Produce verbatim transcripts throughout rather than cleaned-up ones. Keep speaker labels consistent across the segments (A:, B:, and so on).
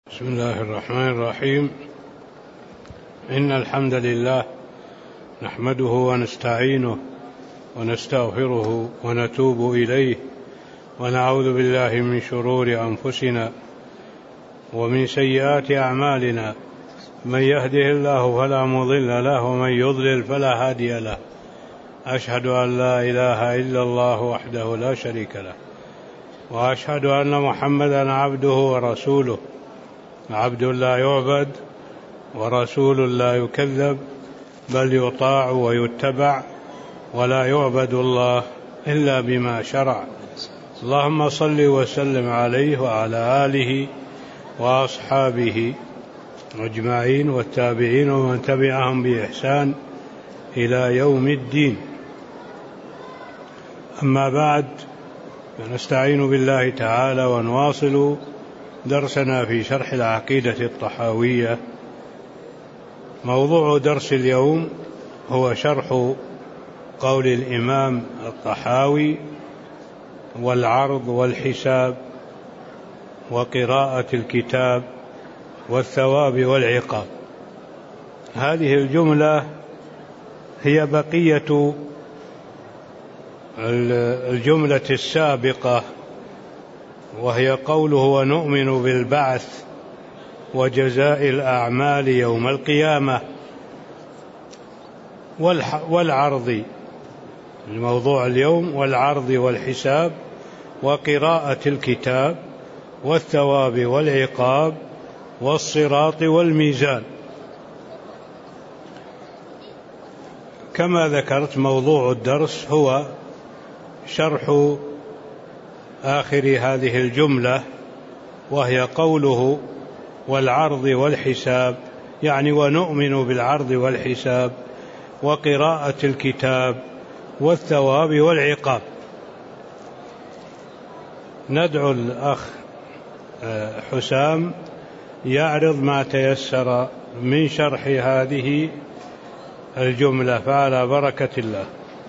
A: بسم الله الرحمن الرحيم. إن الحمد لله نحمده ونستعينه ونستغفره ونتوب إليه ونعوذ بالله من شرور أنفسنا ومن سيئات أعمالنا، من يهده الله فلا مضل له ومن يضلل فلا هادي له. أشهد أن لا إله إلا الله وحده لا شريك له، وأشهد أن محمدا عبده ورسوله، عبد لا يعبد ورسول لا يكذب، بل يطاع ويتبع، ولا يعبد الله إلا بما شرع. اللهم صل وسلم عليه وعلى آله وأصحابه أجمعين والتابعين ومن تبعهم بإحسان إلى يوم الدين. أما بعد، فنستعين بالله تعالى ونواصل درسنا في شرح العقيدة الطحاوية. موضوع درس اليوم هو شرح قول الإمام الطحاوي: والعرض والحساب وقراءة الكتاب والثواب والعقاب. هذه الجملة هي بقية الجملة السابقة، وهي قوله: ونؤمن بالبعث وجزاء الأعمال يوم القيامة. والعرض، الموضوع اليوم: والعرض والحساب وقراءة الكتاب والثواب والعقاب والصراط والميزان. كما ذكرت، موضوع الدرس هو شرح آخر هذه الجملة، وهي قوله: والعرض والحساب، يعني ونؤمن بالعرض والحساب وقراءة الكتاب والثواب والعقاب. ندعو الأخ حسام يعرض ما تيسر من شرح هذه الجملة، فعلى بركة الله.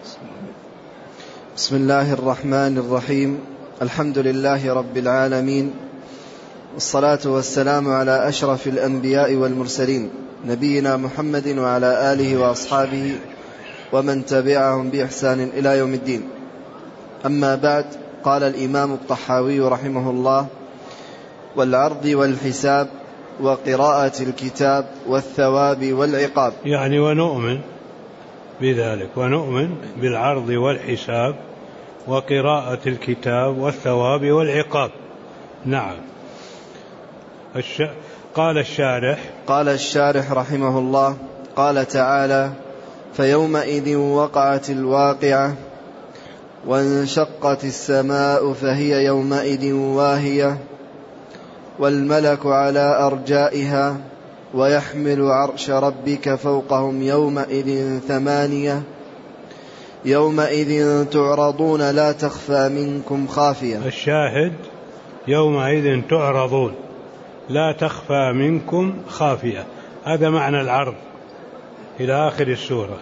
B: بسم الله الرحمن الرحيم. الحمد لله رب العالمين، والصلاة والسلام على أشرف الأنبياء والمرسلين، نبينا محمد وعلى آله وأصحابه ومن تبعهم بإحسان إلى يوم الدين. أما بعد، قال الإمام الطحاوي رحمه الله: والعرض والحساب وقراءة الكتاب والثواب والعقاب،
A: يعني ونؤمن بذلك، ونؤمن بالعرض والحساب وقراءة الكتاب والثواب والعقاب. نعم. الش... قال الشارح
B: قال الشارح رحمه الله: قال تعالى: فيومئذ وقعت الواقعة، وانشقت السماء فهي يومئذ واهية، والملك على أرجائها، ويحمل عرش ربك فوقهم يومئذ ثمانية، يومئذ تعرضون لا تخفى منكم خافية.
A: الشاهد: يومئذ تعرضون لا تخفى منكم خافية. هذا معنى العرض إلى آخر السورة.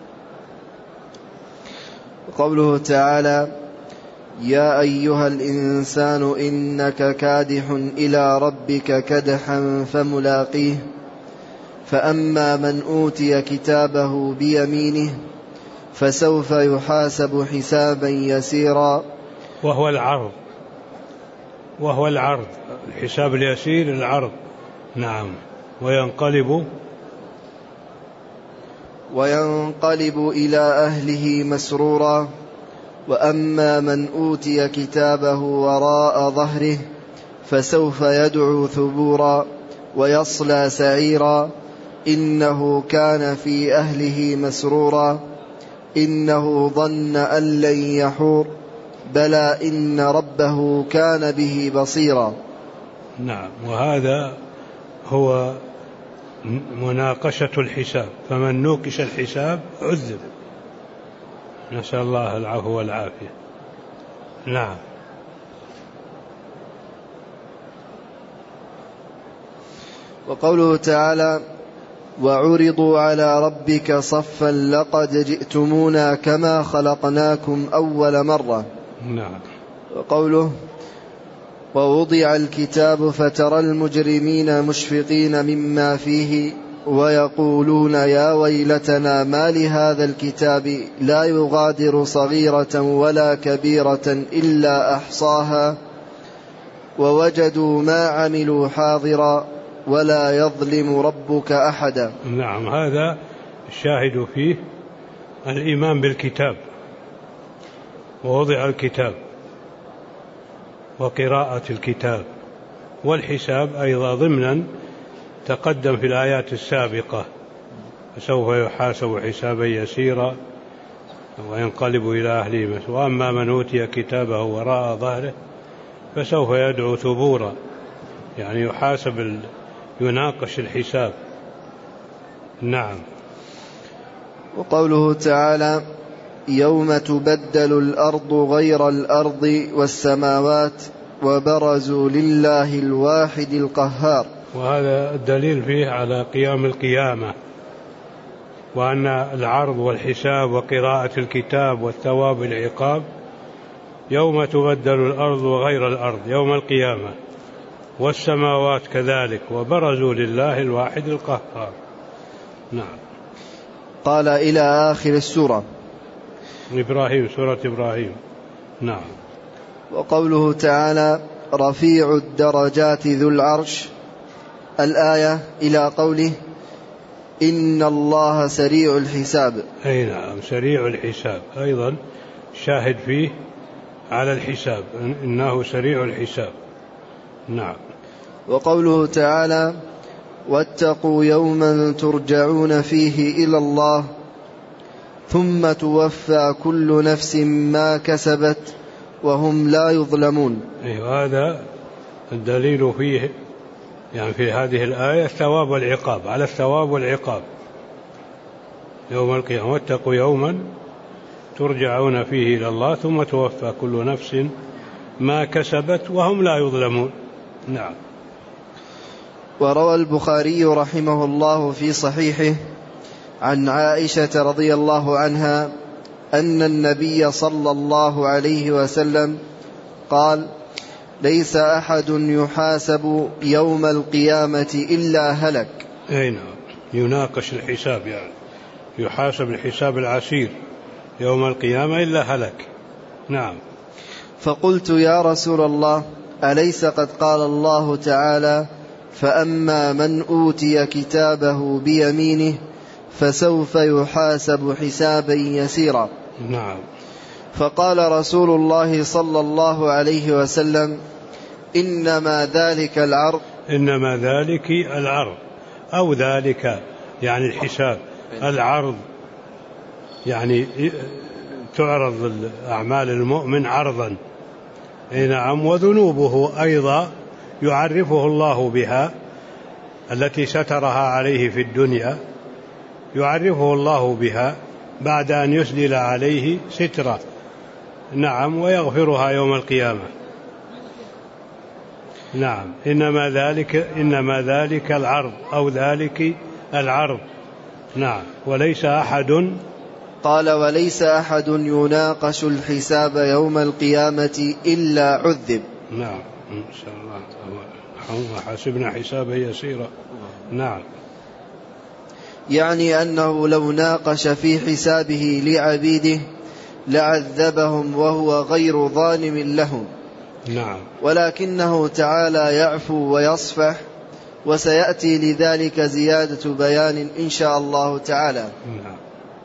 B: قوله تعالى: يا أيها الإنسان إنك كادح إلى ربك كدحا فملاقيه، فأما من أوتي كتابه بيمينه فسوف يحاسب حسابا يسيرا.
A: وهو العرض وهو العرض الحساب اليسير، العرض. نعم. وينقلب
B: وينقلب إلى أهله مسرورا. وأما من أوتي كتابه وراء ظهره فسوف يدعو ثبورا ويصلى سعيرا، إنه كان في أهله مسرورا، إنه ظن أن لن يحور، بلى إن ربه كان به بصيرا.
A: نعم. وهذا هو مناقشة الحساب، فمن نوقش الحساب عذب، نسأل الله العفو والعافية. نعم.
B: وقوله تعالى: وعرضوا على ربك صفا لقد جئتمونا كما خلقناكم أول مرة.
A: نعم.
B: وقوله: ووضع الكتاب فترى المجرمين مشفقين مما فيه ويقولون يا ويلتنا ما لهذا الكتاب لا يغادر صغيرة ولا كبيرة إلا أحصاها ووجدوا ما عملوا حاضرا ولا يظلم ربك أحدا.
A: نعم، هذا الشاهد فيه الإيمان بالكتاب، ووضع الكتاب وقراءة الكتاب والحساب أيضا ضمنا تقدم في الآيات السابقة، فسوف يحاسب حسابا يسيرا وينقلب إلى أهله، وأما من أوتي كتابه وراء ظهره فسوف يدعو ثبورا، يعني يحاسب يناقش الحساب. نعم.
B: وقوله تعالى يوم تبدل الأرض غير الأرض والسماوات وبرزوا لله الواحد القهار،
A: وهذا الدليل فيه على قيام القيامة، وأن العرض والحساب وقراءة الكتاب والثواب والعقاب يوم تبدل الأرض وغير الأرض يوم القيامة، والسماوات كذلك، وبرزوا لله الواحد القهار. نعم.
B: قال إلى آخر السورة.
A: إبراهيم، سورة إبراهيم. نعم.
B: وقوله تعالى رفيع الدرجات ذو العرش، الآية إلى قوله إن الله سريع الحساب.
A: أي نعم، سريع الحساب أيضا شاهد فيه على الحساب، إنه سريع الحساب. نعم.
B: وقوله تعالى واتقوا يوما ترجعون فيه إلى الله ثم توفى كل نفس ما كسبت وهم لا يظلمون.
A: أيوة، هذا الدليل فيه يعني في هذه الآية الثواب والعقاب، على الثواب والعقاب يوم القيامة. واتقوا يوما ترجعون فيه إلى الله ثم توفى كل نفس ما كسبت وهم لا يظلمون. نعم.
B: وروى البخاري رحمه الله في صحيحه عن عائشة رضي الله عنها أن النبي صلى الله عليه وسلم قال ليس أحد يحاسب يوم القيامة إلا هلك.
A: أي نعم، يناقش الحساب، يعني يحاسب الحساب العسير يوم القيامة إلا هلك. نعم.
B: فقلت يا رسول الله أليس قد قال الله تعالى فأما من أوتي كتابه بيمينه فسوف يحاسب حسابا يسيرا.
A: نعم.
B: فقال رسول الله صلى الله عليه وسلم إنما ذلك العرض،
A: إنما ذلك العرض أو ذلك يعني الحساب. العرض يعني تعرض أعمال المؤمن عرضا. نعم. وذنوبه أيضا يعرفه الله بها التي سترها عليه في الدنيا، يعرفه الله بها بعد أن يسدل عليه سترة. نعم. ويغفرها يوم القيامة. نعم. إنما ذلك إنما ذلك العرض أو ذلك العرض. نعم. وليس أحد،
B: قال وليس أحد يناقش الحساب يوم القيامة إلا عذب.
A: نعم. إن شاء الله وحاسبنا حسابا يسيرا. نعم.
B: يعني أنه لو ناقش في حسابه لعبيده لعذبهم وهو غير ظالم لهم.
A: نعم.
B: ولكنه تعالى يعفو ويصفح، وسيأتي لذلك زيادة بيان إن شاء الله تعالى.
A: نعم.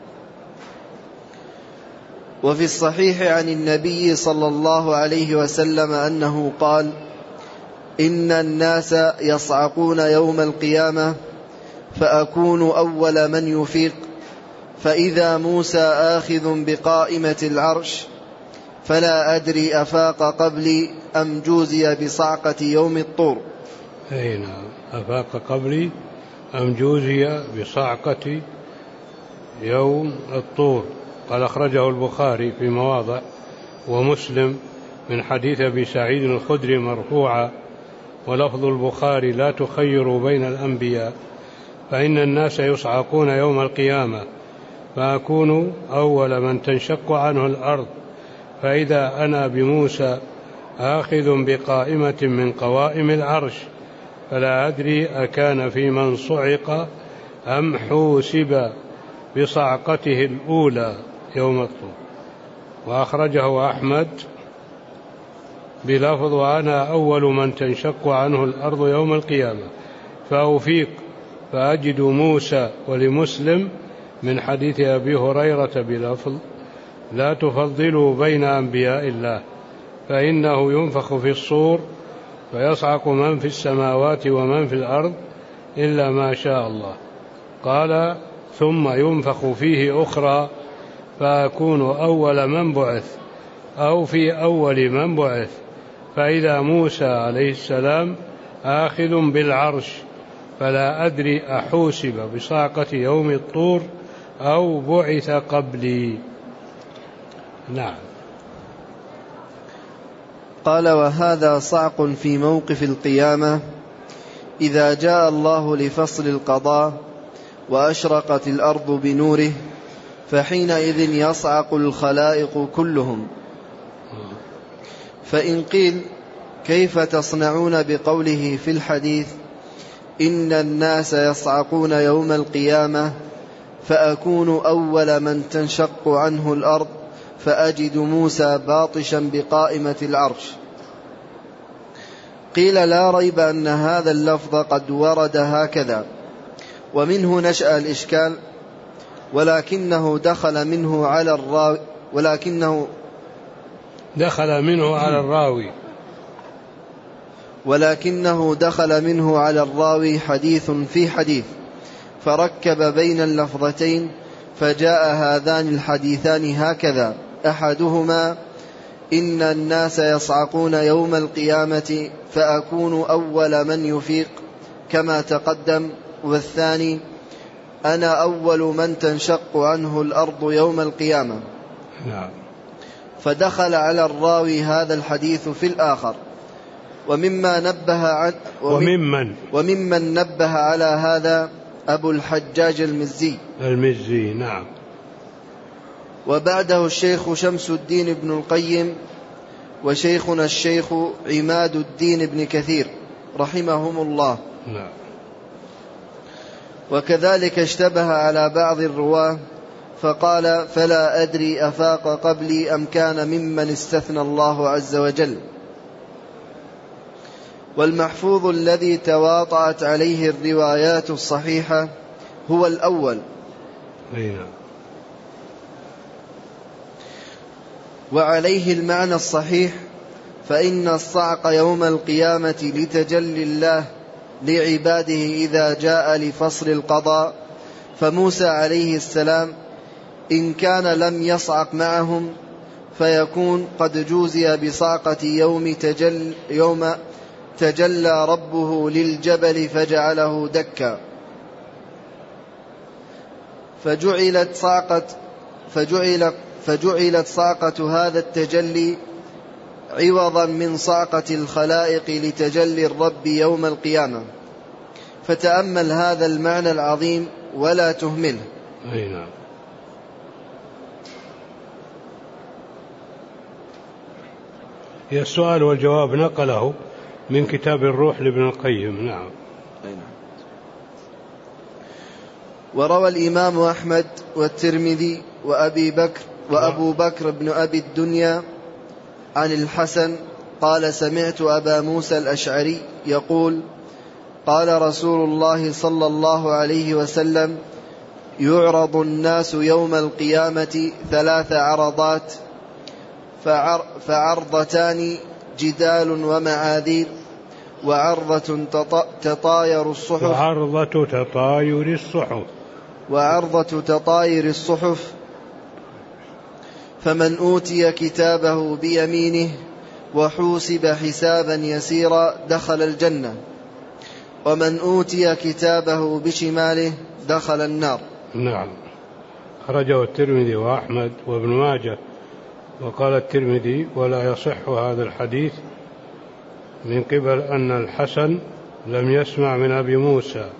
B: وفي الصحيح عن النبي صلى الله عليه وسلم أنه قال إن الناس يصعقون يوم القيامة فأكون أول من يفيق، فإذا موسى آخذ بقائمة العرش فلا أدري أفاق قبلي أم جوزي بصعقة يوم الطور.
A: أي نعم، أفاق قبلي أم جوزي بصعقة يوم الطور. قال أخرجه البخاري في مواضع ومسلم من حديث أبي سعيد الخدري مرفوعا، ولفظ البخاري لا تخيروا بين الأنبياء فإن الناس يصعقون يوم القيامة فأكون أول من تنشق عنه الأرض، فإذا أنا بموسى آخذ بقائمة من قوائم العرش، فلا أدري أكان في من صعق أم حوسب بصعقته الأولى يوم الطور. وأخرجه أحمد بلفظ: وأنا أول من تنشق عنه الأرض يوم القيامة فأفيق فأجد موسى. ولمسلم من حديث أبي هريرة بلفظ: لا تفضلوا بين أنبياء الله، فإنه ينفخ في الصور فيصعق من في السماوات ومن في الأرض إلا ما شاء الله. قال: ثم ينفخ فيه أخرى فأكون أول من بعث أو في أول من بعث، فإذا موسى عليه السلام آخذ بالعرش، فلا أدري أحوسب بصعقة يوم الطور أو بعث قبلي. نعم.
B: قال: وهذا صعق في موقف القيامة إذا جاء الله لفصل القضاء وأشرقت الأرض بنوره، فحينئذ يصعق الخلائق كلهم. فإن قيل: كيف تصنعون بقوله في الحديث إن الناس يصعقون يوم القيامة فأكون أول من تنشق عنه الأرض فأجد موسى باطشا بقائمة العرش؟ قيل: لا ريب أن هذا اللفظ قد ورد هكذا، ومنه نشأ الإشكال، ولكنه دخل منه على الراوي ولكنه
A: دخل منه على الراوي
B: ولكنه دخل منه على الراوي حديث في حديث، فركب بين اللفظتين، فجاء هذان الحديثان هكذا: أحدهما إن الناس يصعقون يوم القيامة فأكون أول من يفيق كما تقدم، والثاني أنا أول من تنشق عنه الأرض يوم القيامة.
A: نعم.
B: فدخل على الراوي هذا الحديث في الآخر. ومما نبه عن
A: وممن
B: وممن نبه على هذا أبو الحجاج المزي
A: المزي نعم.
B: وبعده الشيخ شمس الدين بن القيم، وشيخنا الشيخ عماد الدين بن كثير رحمهم الله.
A: نعم.
B: وكذلك اشتبه على بعض الرواه فقال: فلا أدري أفاق قبلي أم كان ممن استثنى الله عز وجل. والمحفوظ الذي تواطأت عليه الروايات الصحيحة هو الأول.
A: أيوة.
B: وعليه المعنى الصحيح، فإن الصعق يوم القيامة لتجلي الله لعباده إذا جاء لفصل القضاء، فموسى عليه السلام إن كان لم يصعق معهم فيكون قد جوزي بصعقة يوم تجل يوم تجلى ربه للجبل فجعله دكا، فجعلت صعقة فجعل فجعلت صعقة هذا التجلي عوضا من صعقة الخلائق لتجلي الرب يوم القيامة. فتأمل هذا المعنى العظيم ولا تهمله.
A: أي نعم. هي السؤال والجواب نقله من كتاب الروح لابن القيم. نعم.
B: أي نعم. وروى الإمام أحمد والترمذي وأبي بكر وأبو بكر بن أبي الدنيا عن الحسن قال: سمعت أبا موسى الأشعري يقول: قال رسول الله صلى الله عليه وسلم: يعرض الناس يوم القيامة ثلاث عرضات، فعر فعرضتان جدال ومعاذير، وعرضة تطاير الصحف
A: وعرضة تطاير الصحف
B: وعرضة تطاير الصحف فمن أوتي كتابه بيمينه وحوسب حسابا يسيرا دخل الجنة، ومن أوتي كتابه بشماله دخل النار.
A: نعم. خرجه الترمذي وأحمد وابن ماجه. وقال الترمذي: ولا يصح هذا الحديث من قبل أن الحسن لم يسمع من أبي موسى،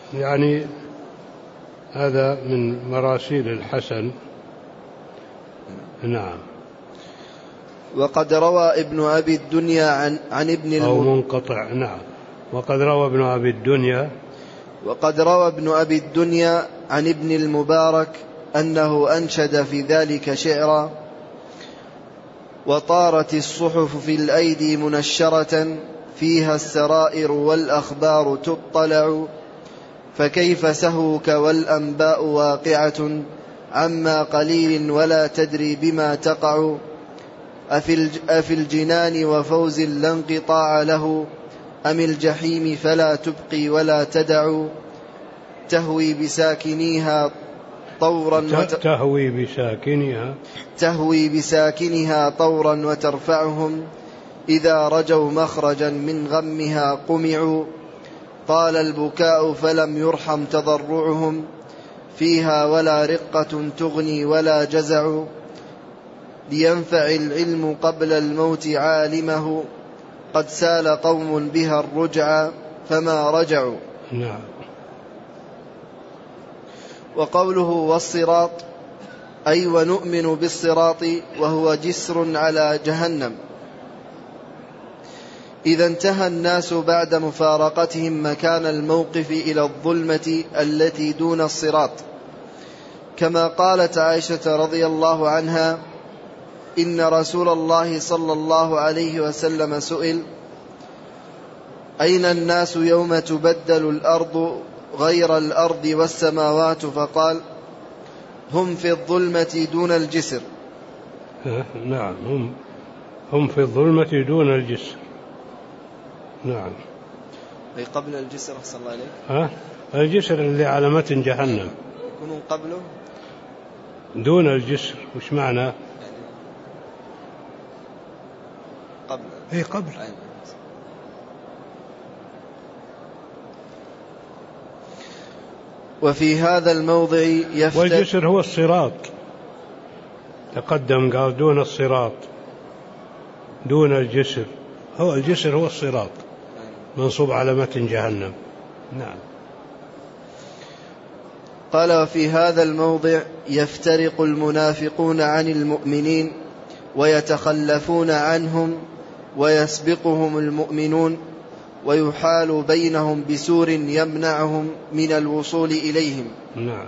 A: يعني هذا من مراسيل الحسن نعم.
B: وقد روى ابن أبي الدنيا عن, عن ابن الم...
A: أو منقطع. نعم. وقد روى ابن أبي الدنيا
B: وقد روى ابن أبي الدنيا عن ابن المبارك أنه أنشد في ذلك شعرا: وطارت الصحف في الأيدي منشرة فيها السرائر والأخبار تطلع، فكيف سهوك والأنباء واقعة عما قليل ولا تدري بما تقع، أفي الجنان وفوز لا انقطاع له، أم الجحيم فلا تبقي ولا تدع، تهوي بساكنيها طورا وت...
A: تهوي بساكنها
B: تهوي بساكنها طورا وترفعهم، إذا رجوا مخرجا من غمها قمعوا، طال البكاء فلم يرحم تضرعهم، فيها ولا رقة تغني ولا جزع، لينفع العلم قبل الموت عالمه، قد سال قوم بها الرجع فما رجعوا.
A: نعم.
B: وقوله والصراط أي ونؤمن بالصراط وهو جسر على جهنم. إذا انتهى الناس بعد مفارقتهم مكان الموقف إلى الظلمة التي دون الصراط، كما قالت عائشة رضي الله عنها: إن رسول الله صلى الله عليه وسلم سئل: أين الناس يوم تبدل الأرض غير الأرض والسماوات؟ فقال: هم في الظلمة دون الجسر.
A: نعم. هم هم في الظلمة دون الجسر. نعم.
B: أي قبل الجسر. أحسن الله عليك.
A: ها؟ الجسر اللي على متن جهنم
B: يكونون قبله
A: دون الجسر. وش معنى؟
B: يعني قبل.
A: اي قبل.
B: وفي هذا الموضع يفتح.
A: والجسر هو الصراط. تقدم قال دون الصراط دون الجسر. هو الجسر هو الصراط منصوب على متن جهنم. نعم.
B: قال: وفي هذا الموضع يفترق المنافقون عن المؤمنين ويتخلفون عنهم ويسبقهم المؤمنون، ويحال بينهم بسور يمنعهم من الوصول إليهم.
A: نعم.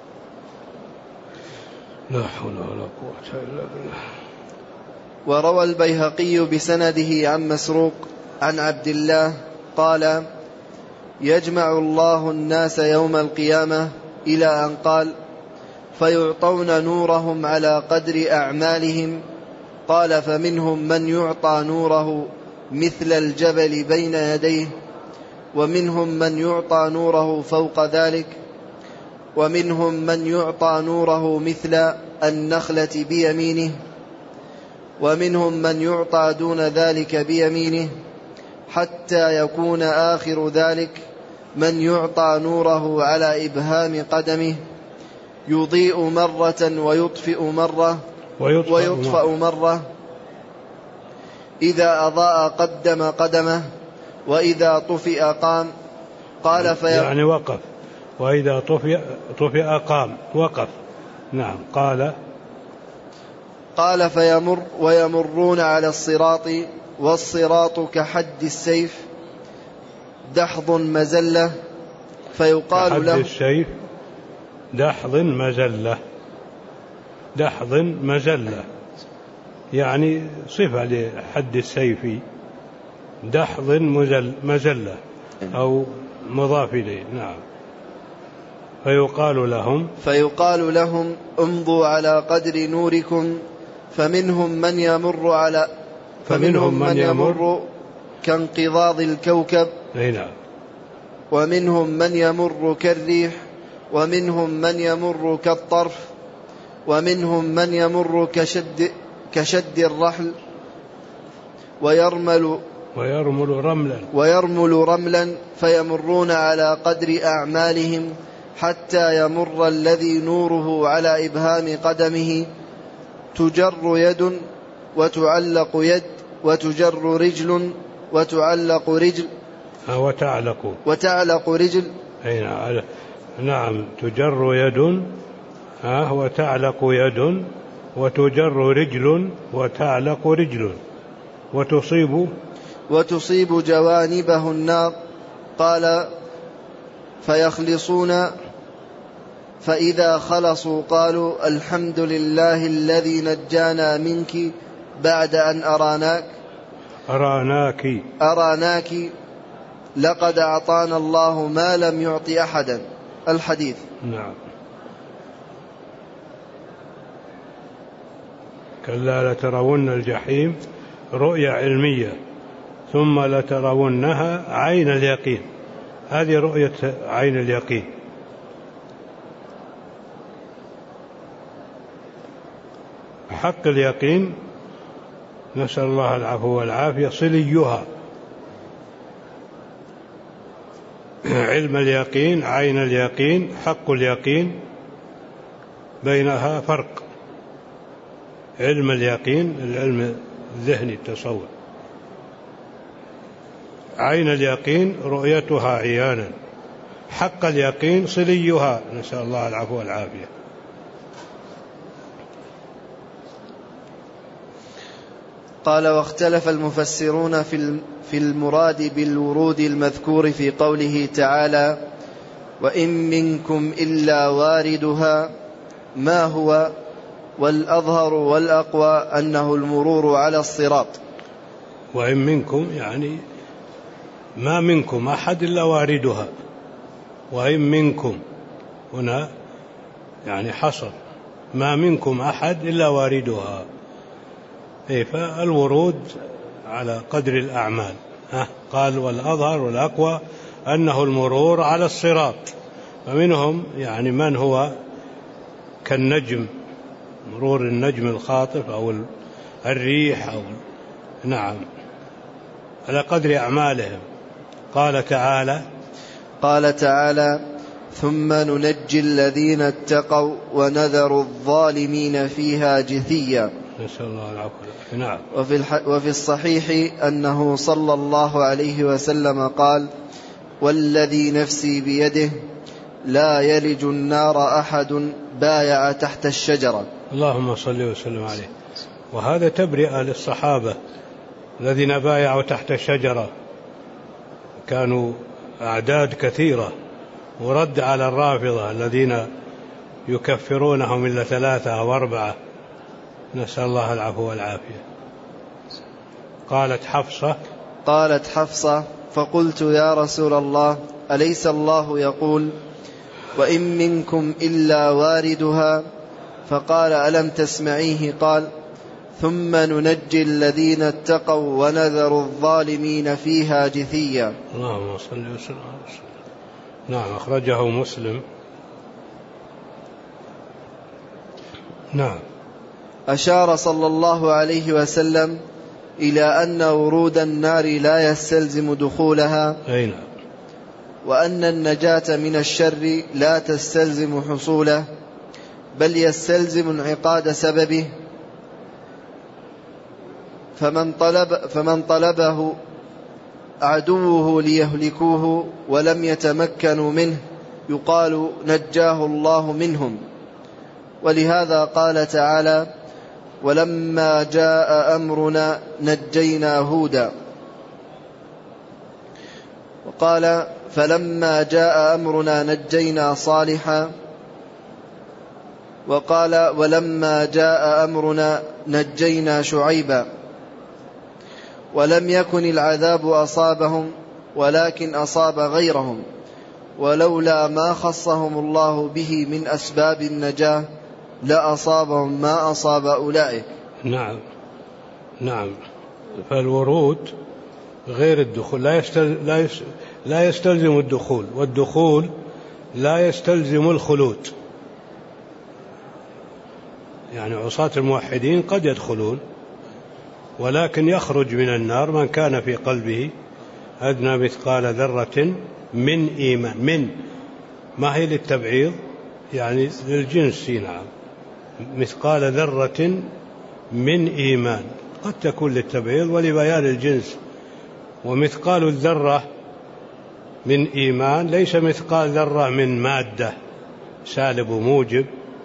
A: لا حول ولا قوة إلا بالله.
B: وروى البيهقي بسنده عن مسروق عن عبد الله قال: يجمع الله الناس يوم القيامة، إلى أن قال: فيعطون نورهم على قدر أعمالهم. قال: فمنهم من يعطى نوره مثل الجبل بين يديه، ومنهم من يعطى نوره فوق ذلك، ومنهم من يعطى نوره مثل النخلة بيمينه، ومنهم من يعطى دون ذلك بيمينه، حتى يكون آخر ذلك من يعطى نوره على إبهام قدمه، يضيء مرة ويطفئ مرة ويطفأ, ويطفأ مرة، إذا أضاء قدم قدمه، وإذا طفئ قام. قال: في
A: يعني وقف، وإذا طفئ, طفئ قام وقف. نعم. قال:
B: قال: فيمر ويمرون على الصراط، والصراط كحد السيف دحض مزلة، فيقال له:
A: كحد السيف دحض مزلة. دحض مزلة يعني صفة لحد السيف. دحض مزلة أو مضاف إليه. نعم. فيقال لهم
B: فيقال لهم امضوا على قدر نوركم، فمنهم من يمر على فمنهم من يمر كانقضاض الكوكب،
A: نعم.
B: ومنهم من يمر كالريح، ومنهم من يمر كالطرف، ومنهم من يمر كشد كشد الرحل، ويرمل
A: ويرمل رملا
B: ويرمل رملا فيمرون على قدر أعمالهم، حتى يمر الذي نوره على إبهام قدمه، تجر يد وتعلق يد، وتجر رجل وتعلق رجل
A: وتعلق
B: وتعلق رجل.
A: نعم. تجر يد وتعلق يد وتجر رجل وتعلق رجل وتصيب
B: وتصيب جوانبه النار. قال فيخلصون فإذا خلصوا قالوا الحمد لله الذي نجانا منك بعد أن أراناك
A: أراناك
B: أراناك لقد أعطانا الله ما لم يعط أحدا. الحديث.
A: نعم. كلا لترون الجحيم رؤية علمية ثم لترونها عين اليقين. هذه رؤية عين اليقين. حق اليقين نسأل الله العفو والعافية صليها. علم اليقين عين اليقين حق اليقين بينها فرق. علم اليقين العلم الذهني التصور، عين اليقين رؤيتها عيانا، حق اليقين صليها نسأل الله العفو والعافية.
B: قال واختلف المفسرون في المراد بالورود المذكور في قوله تعالى وإن منكم إلا واردها ما هو، والأظهر والأقوى أنه المرور على الصراط.
A: وإن منكم يعني ما منكم أحد إلا واردها، وإن منكم هنا يعني حصر ما منكم أحد إلا واردها، فالورود على قدر الأعمال. قال والأظهر والأقوى أنه المرور على الصراط، فمنهم يعني من هو كالنجم، مرور النجم الخاطف أو الريح أو نعم على قدر أعمالهم. قال تعالى
B: قال تعالى ثم ننجي الذين اتقوا ونذر الظالمين فيها جثيا.
A: نسأل الله العفو. نعم.
B: وفي, الح... وفي الصحيح أنه صلى الله عليه وسلم قال والذي نفسي بيده لا يلج النار أحد بايع تحت الشجرة.
A: اللهم صل وسلم عليه. وهذا تبرئة للصحابة الذين بايعوا تحت الشجرة، كانوا أعداد كثيرة، ورد على الرافضة الذين يكفرونهم إلا ثلاثة أو أربعة، نسأل الله العفو والعافية. قالت حفصة
B: قالت حفصة فقلت يا رسول الله أليس الله يقول وإن منكم إلا واردها؟ فقال ألم تسمعيه قال ثم ننجي الذين اتقوا ونذر الظالمين فيها جثيا.
A: اللهم صل وسلم على رسول الله. نعم أخرجه مسلم. نعم.
B: أشار صلى الله عليه وسلم إلى أن ورود النار لا يستلزم دخولها،
A: أي نعم.
B: وأن النجاة من الشر لا تستلزم حصوله، بل يستلزم انعقاد سببه. فمن, طلب فمن طلبه عدوه ليهلكوه ولم يتمكنوا منه يقال نجاه الله منهم. ولهذا قال تعالى ولما جاء أمرنا نجينا هودا. وقال فلما جاء أمرنا نجينا صالحا. وقال ولما جاء أمرنا نجينا شعيبا. ولم يكن العذاب أصابهم ولكن أصاب غيرهم، ولولا ما خصهم الله به من أسباب النجاة لأصابهم ما أصاب أولئك.
A: نعم نعم. فالورود غير الدخول، لا, يستل... لا, يس... لا يستلزم الدخول، والدخول لا يستلزم الخلود. يعني عصاة الموحدين قد يدخلون، ولكن يخرج من النار من كان في قلبه أدنى مثقال ذرة من إيمان. من ما هي للتبعيض يعني للجنس. نعم. مثقال ذرة من إيمان قد تكون للتبعيض ولبيان الجنس. ومثقال الذرة من إيمان ليس مثقال ذرة من مادة سالب وموجب،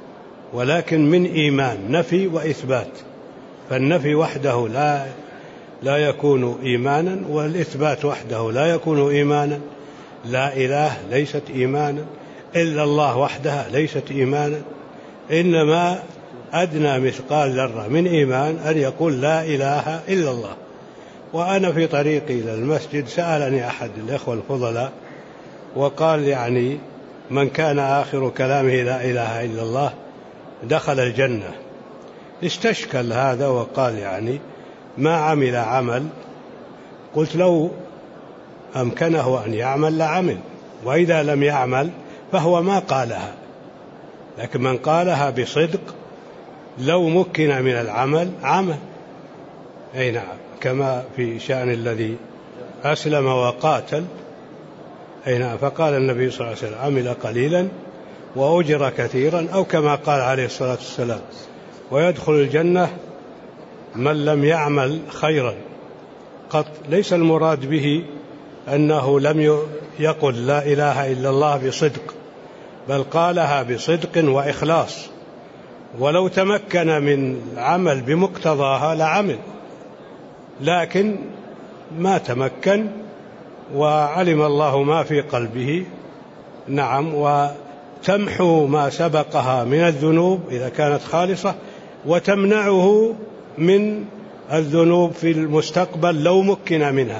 A: ولكن من إيمان، نفي وإثبات، فالنفي وحده لا لا يكون إيمانا، والإثبات وحده لا يكون إيمانا. لا إله ليست إيمانا، إلا الله وحدها ليست إيمانا، إنما أدنى مثقال ذرة من إيمان أن يقول لا إله إلا الله. وأنا في طريقي إلى المسجد سألني أحد الإخوة الفضلاء وقال يعني من كان آخر كلامه لا إله إلا الله دخل الجنة. استشكل هذا وقال يعني ما عمل عمل. قلت لو أمكنه أن يعمل لعمل، وإذا لم يعمل فهو ما قالها، لكن من قالها بصدق لو مكن من العمل عمل. أي نعم، كما في شأن الذي أسلم وقاتل. أي نعم، فقال النبي صلى الله عليه وسلم عمل قليلا وأجر كثيرا، أو كما قال عليه الصلاة والسلام ويدخل الجنة من لم يعمل خيرا قط. ليس المراد به أنه لم يقل لا إله إلا الله بصدق، بل قالها بصدق وإخلاص، ولو تمكن من عمل بمقتضاها لعمل، لكن ما تمكن وعلم الله ما في قلبه. نعم، وتمحو ما سبقها من الذنوب إذا كانت خالصة، وتمنعه من الذنوب في المستقبل لو مكن منها،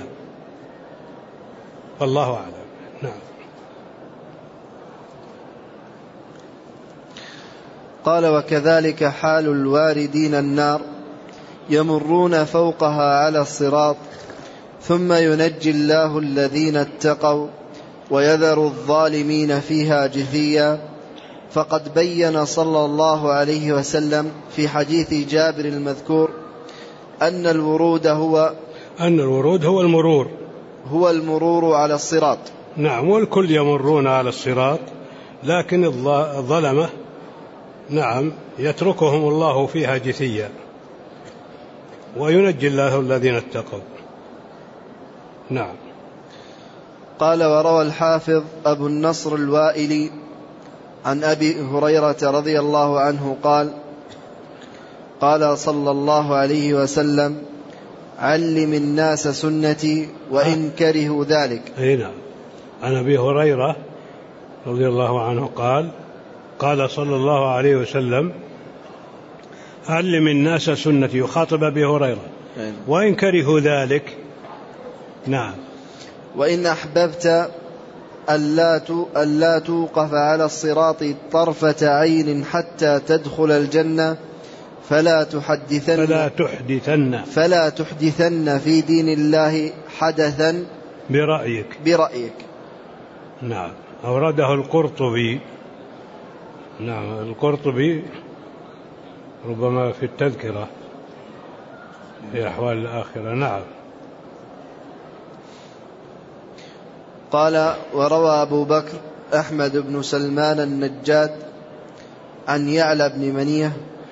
A: والله أعلم. نعم.
B: قال وكذلك حال الواردين النار يمرون فوقها على الصراط ثم ينجي الله الذين اتقوا ويذر الظالمين فيها جثيا. فقد بين صلى الله عليه وسلم في حديث جابر المذكور أن الورود هو
A: أن الورود هو المرور
B: هو المرور على الصراط.
A: نعم، والكل يمرون على الصراط، لكن الظلمة نعم يتركهم الله فيها جثيا وينجي الله الذين اتقوا. نعم.
B: قال وروى الحافظ أبو النصر الوائلي عن أبي هريرة رضي الله عنه قال قال صلى الله عليه وسلم علم الناس سنتي وإن كرهوا ذلك.
A: نعم. عن أبي هريرة رضي الله عنه قال قال صلى الله عليه وسلم علم الناس سنتي، يخاطب أبي هريرة، وإن كرهوا ذلك. نعم.
B: وإن أحببت ألا توقف على الصراط طرفة عين حتى تدخل الجنة فلا تحدثن
A: فلا تحدثن
B: فلا تحدثن في دين الله حدثا
A: برأيك
B: برأيك.
A: نعم. أورده القرطبي. نعم، القرطبي ربما في التذكرة في أحوال الآخرة. نعم.
B: قال وروى أبو بكر أحمد بن سلمان النجاد عن يعلى بن منية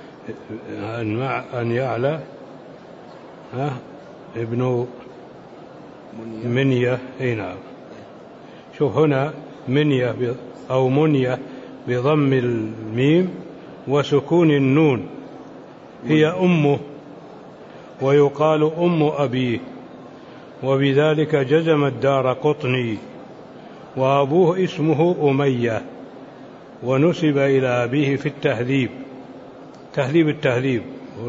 A: أن يعلى ها ابن منية. اي نعم. شوف هنا منية أو منية بضم الميم وسكون النون، هي أمه، ويقال أم أبيه، وبذلك جزم الدارقطني، وأبوه اسمه أمية، ونسب إلى أبيه في التهذيب، تهذيب التهذيب.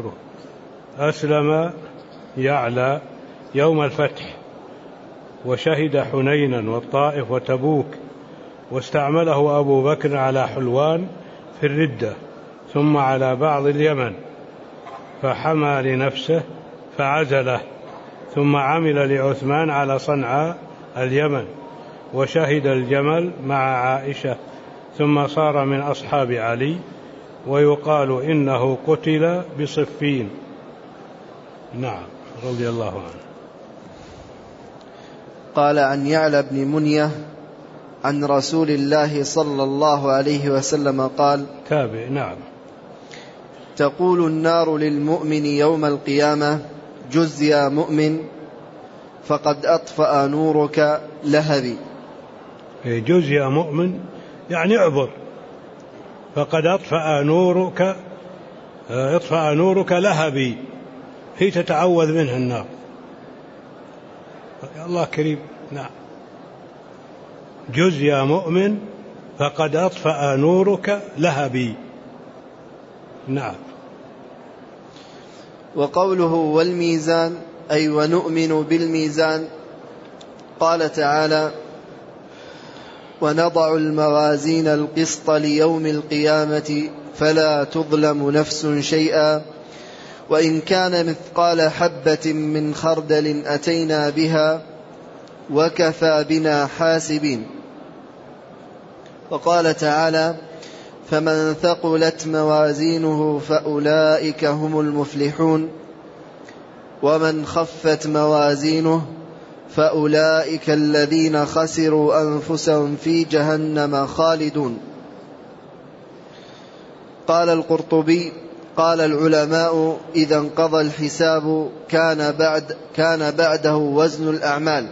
A: أسلم يعلى يوم الفتح، وشهد حنينا والطائف وتبوك، واستعمله أبو بكر على حلوان في الردة، ثم على بعض اليمن، فحمى لنفسه فعزله، ثم عمل لعثمان على صنعاء اليمن، وشهد الجمل مع عائشة، ثم صار من أصحاب علي، ويقال إنه قتل بصفين. نعم، رضي الله عنه.
B: قال عن يعلى بن منية عن رسول الله صلى الله عليه وسلم قال
A: تابع. نعم.
B: تقول النار للمؤمن يوم القيامة جز يا مؤمن فقد أطفأ نورك لهبي.
A: جز يا مؤمن يعني اعبر، فقد أطفأ نورك اطفأ نورك لهبي، هي تتعوذ منها النار. الله كريم. نعم. جز يا مؤمن فقد أطفأ نورك لهبي. نعم.
B: وقوله والميزان أي ونؤمن بالميزان، قال تعالى ونضع الموازين القسط ليوم القيامة فلا تظلم نفس شيئا وإن كان مثقال حبة من خردل أتينا بها وكفى بنا حاسبين. وقال تعالى فمن ثقلت موازينه فأولئك هم المفلحون ومن خفت موازينه فأولئك الذين خسروا أنفسهم في جهنم خالدون. قال القرطبي قال العلماء إذا انقضى الحساب كان, بعد كان بعده وزن الأعمال،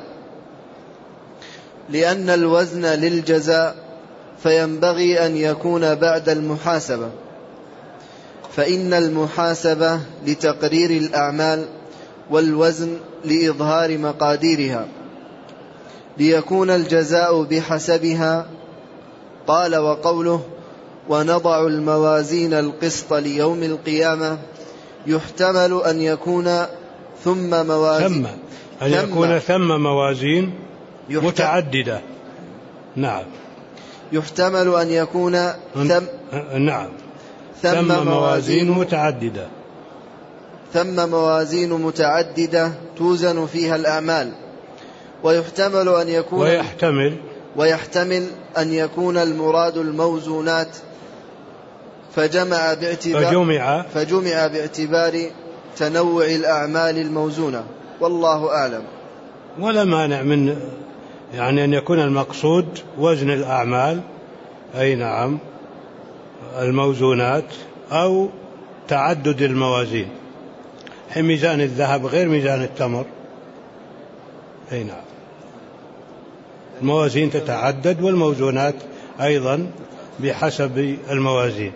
B: لأن الوزن للجزاء فينبغي أن يكون بعد المحاسبة، فإن المحاسبة لتقرير الأعمال والوزن لإظهار مقاديرها ليكون الجزاء بحسبها. قال وقوله ونضع الموازين القسط ليوم القيامة يحتمل أن يكون ثم موازين
A: ثم أن يكون ثم موازين متعددة. نعم.
B: يحتمل أن يكون ثم
A: نعم ثم موازين متعددة
B: ثم موازين متعددة توزن فيها الأعمال، ويحتمل أن يكون
A: ويحتمل
B: ويحتمل أن يكون المراد الموزونات فجمع باعتبار
A: فجمع,
B: فجمع باعتبار تنوع الأعمال الموزونة، والله أعلم.
A: ولا مانع من يعني أن يكون المقصود وزن الأعمال، أي نعم الموزونات، أو تعدد الموازين. ميزان الذهب غير ميزان التمر، أي نعم الموازين تتعدد والموزونات أيضا بحسب الموازين.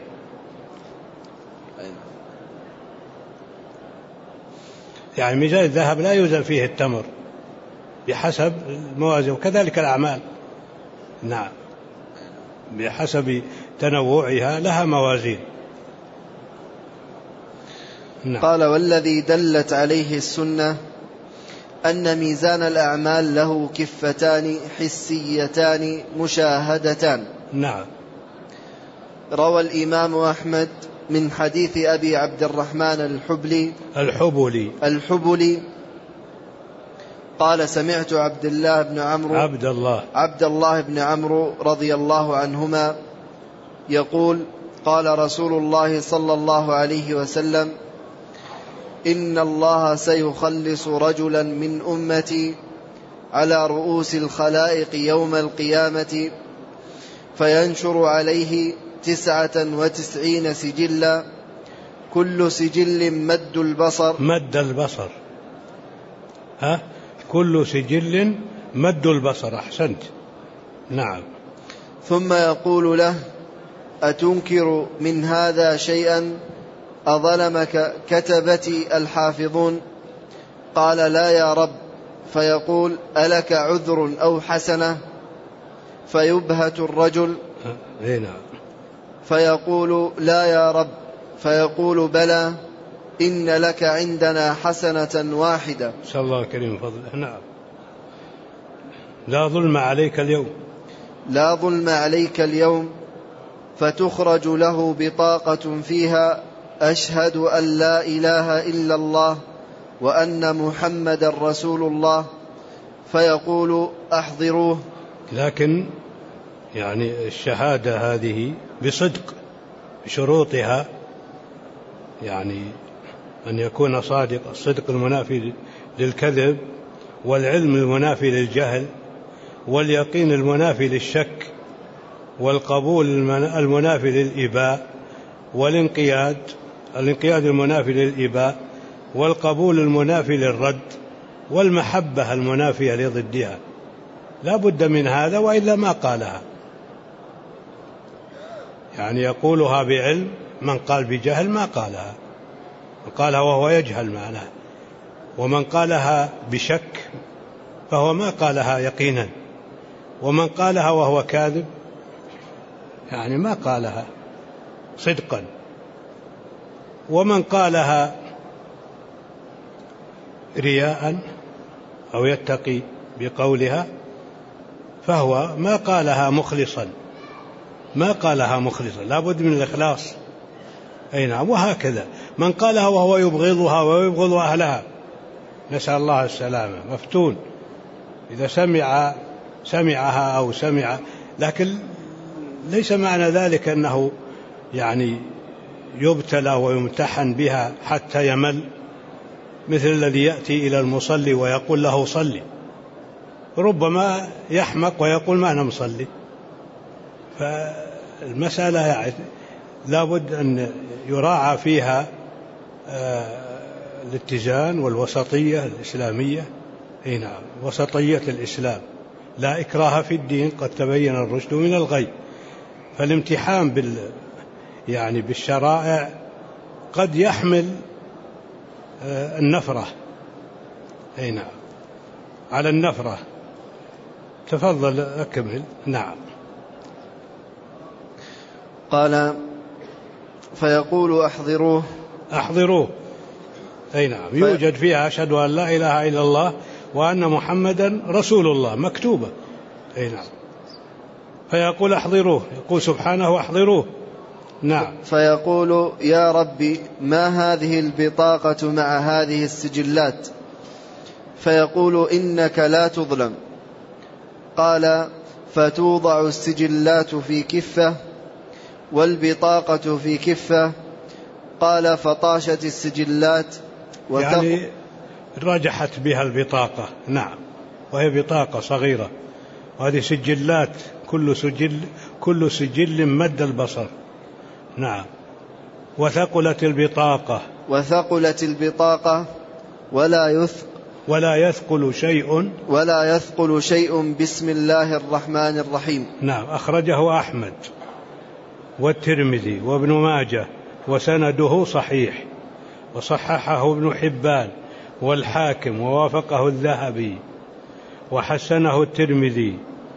A: يعني ميزان الذهب لا يوزن فيه التمر بحسب الموازين، وكذلك الأعمال نعم بحسب تنوعها لها موازين.
B: نعم. قال والذي دلت عليه السنة أن ميزان الأعمال له كفتان حسيتان مشاهدتان.
A: نعم.
B: روى الإمام أحمد من حديث أبي عبد الرحمن الحبلي
A: الحبلي
B: الحبلي قال سمعت عبد الله بن عمرو
A: عبد الله
B: عبد الله بن عمرو رضي الله عنهما يقول قال رسول الله صلى الله عليه وسلم إن الله سيخلص رجلا من أمتي على رؤوس الخلائق يوم القيامة فينشر عليه تسعة وتسعين سجلا كل سجل مد البصر
A: مد البصر ها كل سجل مد البصر. أحسنت. نعم.
B: ثم يقول له أتنكر من هذا شيئا أظلمك كتبتي الحافظون؟ قال لا يا رب. فيقول ألك عذر أو حسنة؟ فيبهت الرجل فيقول لا يا رب. فيقول بلى إن لك عندنا حسنة واحدة.
A: صلى الله كريم فضله. نعم. لا ظلم عليك اليوم
B: لا ظلم عليك اليوم. فتخرج له بطاقة فيها أشهد أن لا إله إلا الله وأن محمد رسول الله. فيقول أحضروه.
A: لكن يعني الشهادة هذه بصدق بشروطها، يعني أن يكون صادق، الصدق المنافي للكذب، والعلم المنافي للجهل، واليقين المنافي للشك، والقبول المنافي للإباء، والانقياد الانقياد المنافي للإباء، والقبول المنافي للرد، والمحبة المنافية لضدها. لا بد من هذا وإلا ما قالها. يعني يقولها بعلم، من قال بجهل ما قالها، من قالها وهو يجهل معناه، ومن قالها بشك فهو ما قالها يقينا، ومن قالها وهو كاذب يعني ما قالها صدقا، ومن قالها رياء أو يتقي بقولها فهو ما قالها مخلصا، ما قالها مخلصا، لا بد من الإخلاص. أي نعم. وهكذا من قالها وهو يبغضها ويبغض أهلها، نسأل الله السلامة، مفتون إذا سمع سمعها أو سمع، لكن ليس معنى ذلك أنه يعني يبتلى ويمتحن بها حتى يمل، مثل الذي يأتي إلى المصلي ويقول له صلي، ربما يحمق ويقول ما أنا مصلي. فالمسألة يعني لابد أن يراعى فيها الاتزان والوسطية الإسلامية. أي نعم، وسطية الإسلام، لا إكراه في الدين، قد تبين الرشد من الغي. فالامتحان بال يعني بالشرائع قد يحمل النفرة. أي نعم، على النفرة. تفضل أكمل. نعم.
B: قال فيقول أحضروه
A: أحضروه. أي نعم، يوجد فيها أشهد أن لا إله إلا الله وأن محمدا رسول الله مكتوبة. أي نعم. فيقول أحضروه، يقول سبحانه أحضروه. نعم.
B: فيقول يا ربي ما هذه البطاقة مع هذه السجلات؟ فيقول إنك لا تظلم. قال فتوضع السجلات في كفة والبطاقة في كفة. قال فطاشت السجلات وتق...
A: يعني رجحت بها البطاقة. نعم، وهي بطاقة صغيرة، وهذه سجلات، كل سجل كل سجل مد البصر. نعم. وثقلت البطاقة
B: وثقلت البطاقة ولا يثق
A: ولا يثقل شيء
B: ولا يثقل شيء بسم الله الرحمن الرحيم.
A: نعم. أخرجه أحمد والترمذي وابن ماجه وسنده صحيح، وصححه ابن حبان والحاكم ووافقه الذهبي وحسنه الترمذي.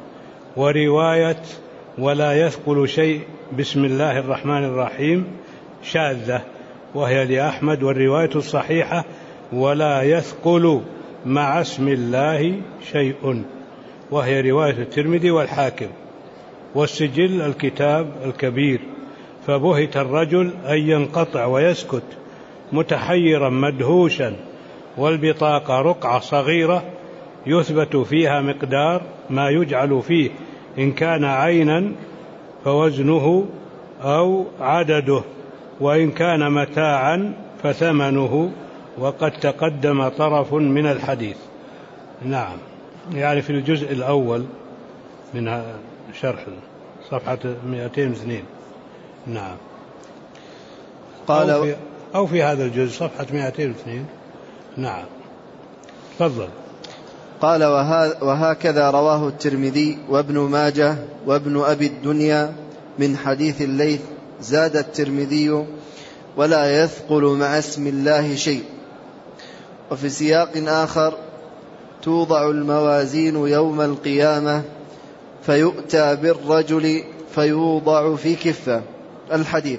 A: ورواية ولا يثقل شيء بسم الله الرحمن الرحيم شاذة، وهي لأحمد، والرواية الصحيحة ولا يثقل مع اسم الله شيء، وهي رواية الترمذي والحاكم. والسجل الكتاب الكبير، فبهت الرجل أن ينقطع ويسكت متحيرا مدهوشا. والبطاقة رقعة صغيرة يثبت فيها مقدار ما يجعل فيه، إن كان عينا فوزنه أو عدده، وإن كان متاعا فثمنه، وقد تقدم طرف من الحديث. نعم. يعني في الجزء الأول من شرح صفحة مئتين واثنين. نعم. قال أو في, أو في هذا الجزء صفحة مئتين واثنين. نعم. تفضل.
B: قال وهكذا رواه الترمذي وابن ماجه وابن أبي الدنيا من حديث الليث. زاد الترمذي ولا يثقل مع اسم الله شيء. وفي سياق آخر توضع الموازين يوم القيامة فيؤتى بالرجل فيوضع في كفة، الحديث.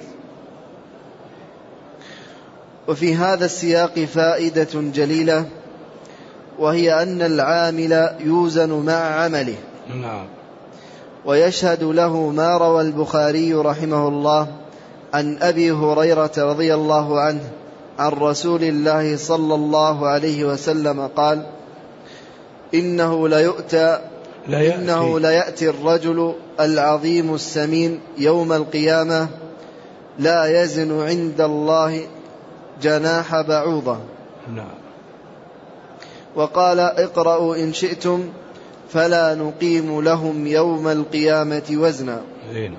B: وفي هذا السياق فائدة جليلة، وهي أن العامل يوزن مع عمله.
A: نعم.
B: ويشهد له ما روى البخاري رحمه الله عن أبي هريرة رضي الله عنه عن رسول الله صلى الله عليه وسلم قال إنه ليؤتى
A: لا
B: إنه ليأتي الرجل العظيم السمين يوم القيامة لا يزن عند الله جناح بعوضة.
A: نعم.
B: وقال اقرأوا إن شئتم فلا نقيم لهم يوم القيامة وزنا.
A: زين.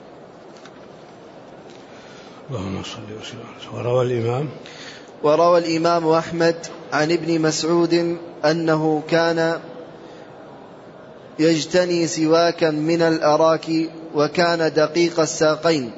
A: اللهم صل وسلم. وروى الإمام
B: وروى الإمام أحمد عن ابن مسعود أنه كان يجتني سواكا من الأراك وكان دقيق الساقين،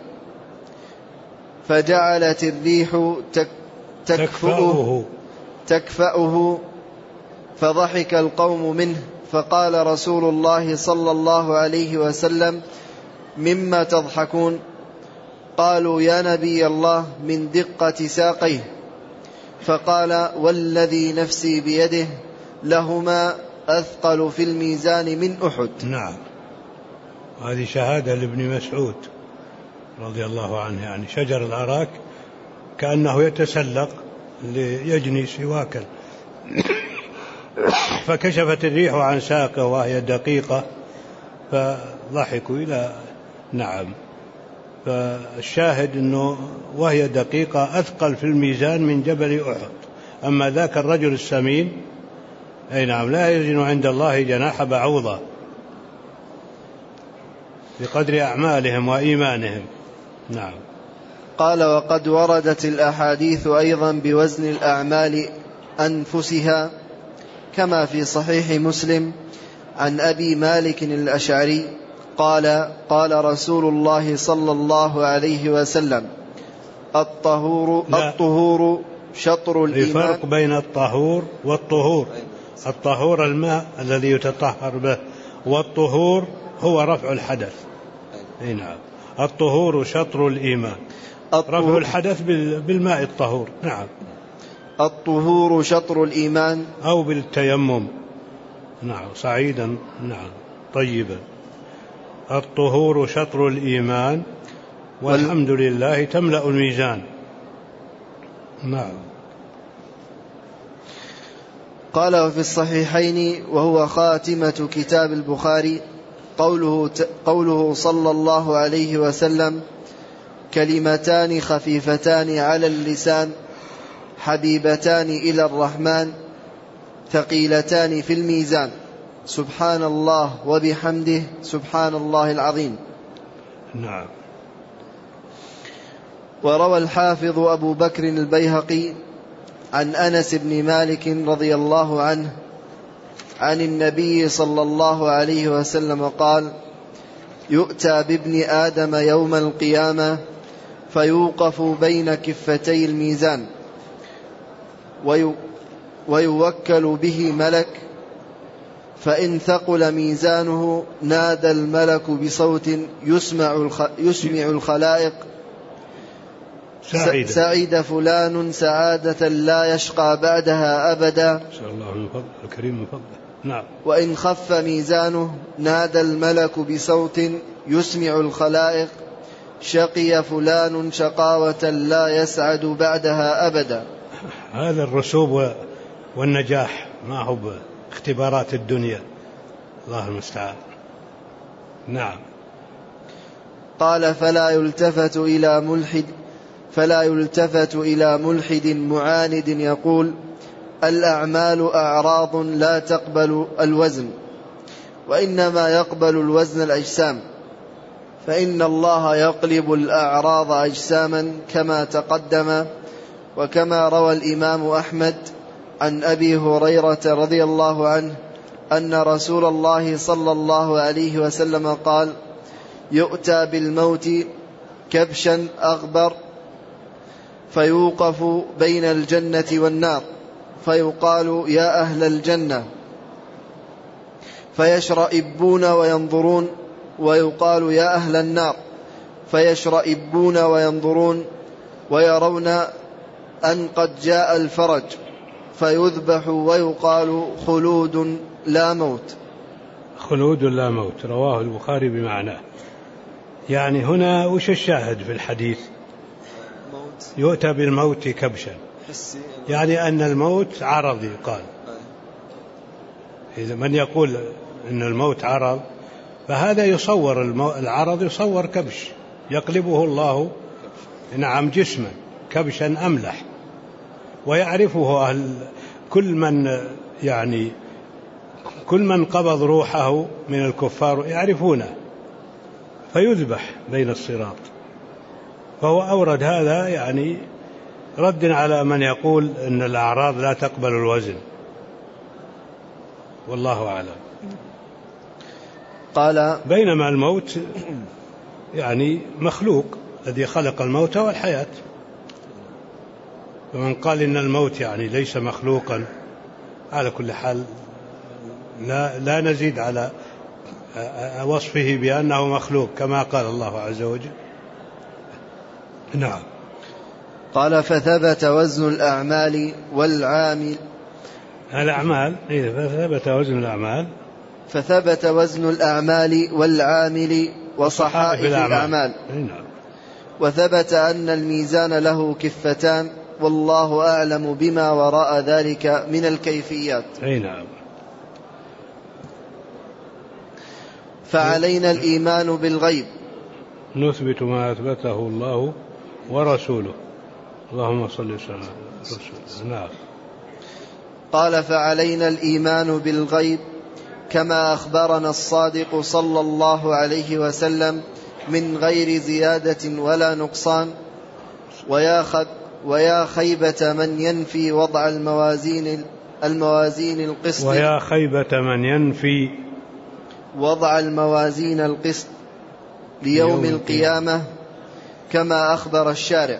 B: فجعلت الريح تكفؤه, تكفأه فضحك القوم منه، فقال رسول الله صلى الله عليه وسلم: مما تضحكون؟ قالوا: يا نبي الله، من دقة ساقيه. فقال: والذي نفسي بيده لهما أثقل في الميزان من أحد.
A: نعم، هذه شهادة لابن مسعود رضي الله عنه، يعني شجر الأراك كأنه يتسلق ليجني سواكا، فكشفت الريح عن ساقه وهي دقيقة فضحكوا إلى نعم. فالشاهد أنه وهي دقيقة أثقل في الميزان من جبل أحد. أما ذاك الرجل السمين أي نعم لا يزن عند الله جناح بعوضة بقدر أعمالهم وإيمانهم. نعم.
B: قال: وقد وردت الأحاديث أيضا بوزن الأعمال أنفسها، كما في صحيح مسلم عن أبي مالك الأشعري قال: قال رسول الله صلى الله عليه وسلم: الطهور, الطهور شطر الإيمان.
A: الفرق بين الطهور والطهور: الطهور الماء الذي يتطهر به، والطهور هو رفع الحدث. اي نعم، الطهور شطر الإيمان، رفع الحدث بالماء الطهور. نعم.
B: الطهور شطر الإيمان،
A: أو بالتيمم. نعم، صعيدا نعم طيبا. الطهور شطر الإيمان والحمد لله تملأ الميزان. نعم.
B: قال: وفي الصحيحين وهو خاتمة كتاب البخاري قوله, قوله صلى الله عليه وسلم: كلمتان خفيفتان على اللسان حبيبتان إلى الرحمن ثقيلتان في الميزان، سبحان الله وبحمده سبحان الله العظيم.
A: نعم.
B: وروى الحافظ أبو بكر البيهقي عن أنس بن مالك رضي الله عنه عن النبي صلى الله عليه وسلم قال: يؤتى بابن آدم يوم القيامة فيوقف بين كفتي الميزان ويوكل به ملك، فإن ثقل ميزانه نادى الملك بصوت يسمع يسمع الخلائق:
A: سعيد,
B: سعيد فلان سعادة لا يشقى بعدها أبدا.
A: شاء الله الكريم من فضله. نعم.
B: وإن خف ميزانه نادى الملك بصوت يسمع الخلائق: شقي فلان شقاوة لا يسعد بعدها أبدا.
A: هذا الرسوب والنجاح ما هو باختبارات الدنيا، الله المستعان. نعم.
B: قال: فلا يلتفت إلى ملحد فلا يلتفت إلى ملحد معاند يقول: الأعمال أعراض لا تقبل الوزن، وإنما يقبل الوزن الأجسام، فإن الله يقلب الأعراض أجساما كما تقدم. وكما روى الإمام أحمد عن أبي هريرة رضي الله عنه أن رسول الله صلى الله عليه وسلم قال: يؤتى بالموت كبشا أغبر فيوقف بين الجنة والنار، فيقال: يا أهل الجنة، فيشرئبون وينظرون، ويقال: يا أهل النار، فيشرئبون وينظرون، ويرون أن قد جاء الفرج، فيذبح ويقال: خلود لا موت.
A: خلود لا موت، رواه البخاري بمعناه. يعني هنا وش الشاهد في الحديث؟ يؤتى بالموت كبشا، يعني أن الموت عرض. قال إذا من يقول أن الموت عرض فهذا يصور العرض، يصور كبش يقلبه الله نعم جسما كبشا أملح، ويعرفه أهل كل من يعني كل من قبض روحه من الكفار يعرفونه، فيذبح بين الصراط. فهو أورد هذا يعني رد على من يقول أن الأعراض لا تقبل الوزن، والله أعلم.
B: قال:
A: بينما الموت يعني مخلوق الذي خلق الموت والحياة. ومن قال إن الموت يعني ليس مخلوقا، على كل حال لا, لا نزيد على وصفه بأنه مخلوق كما قال الله عز وجل. نعم.
B: قال فثبت وزن الأعمال والعامل
A: الأعمال فثبت وزن الأعمال
B: فثبت وزن الأعمال والعامل وصحائف الأعمال.
A: نعم.
B: وثبت أن الميزان له كفتان والله أعلم بما وراء ذلك من الكيفيات.
A: نعم.
B: فعلينا الإيمان بالغيب،
A: نثبت ما أثبته الله ورسوله. اللهم صل وسلم على رسوله. نعم.
B: قال فعلينا الإيمان بالغيب كما أخبرنا الصادق صلى الله عليه وسلم من غير زيادة ولا نقصان. ويا, خد ويا خيبة من ينفي وضع الموازين الموازين القسط
A: ويا خيبة من ينفي
B: وضع الموازين القسط ليوم القيامة كما أخبر الشارع،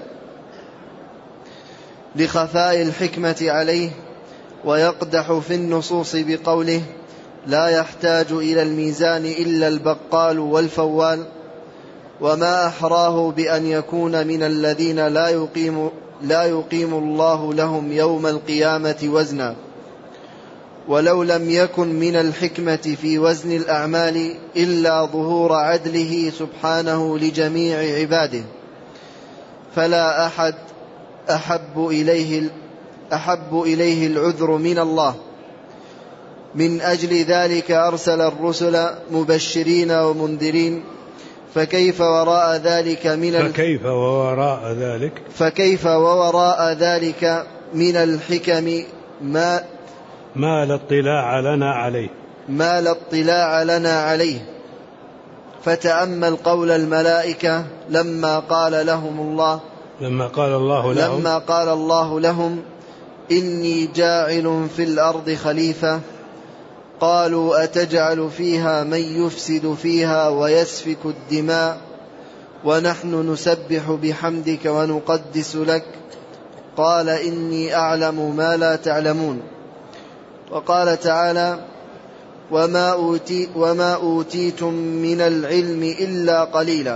B: لخفاء الحكمة عليه. ويقدح في النصوص بقوله لا يحتاج إلى الميزان إلا البقال والفوال، وما أحراه بأن يكون من الذين لا يقيم, لا يقيم الله لهم يوم القيامة وزنا. ولو لم يكن من الحكمة في وزن الأعمال إلا ظهور عدله سبحانه لجميع عباده، فلا أحد أحب إليه, أحب إليه العذر من الله. من أجل ذلك أرسل الرسل مبشرين ومنذرين. فكيف وراء ذلك من
A: فكيف وراء ذلك
B: فكيف ووراء ذلك من الحكم ما
A: ما لا اطلاع لنا عليه
B: ما لا اطلاع لنا عليه. فتأمل قول الملائكة لما قال لهم الله
A: لما قال الله لهم
B: لما قال الله لهم إني جاعل في الأرض خليفة، قالوا أتجعل فيها من يفسد فيها ويسفك الدماء ونحن نسبح بحمدك ونقدس لك، قال إني أعلم ما لا تعلمون. وقال تعالى وما, أوتي وما أوتيتم من العلم إلا قليلا.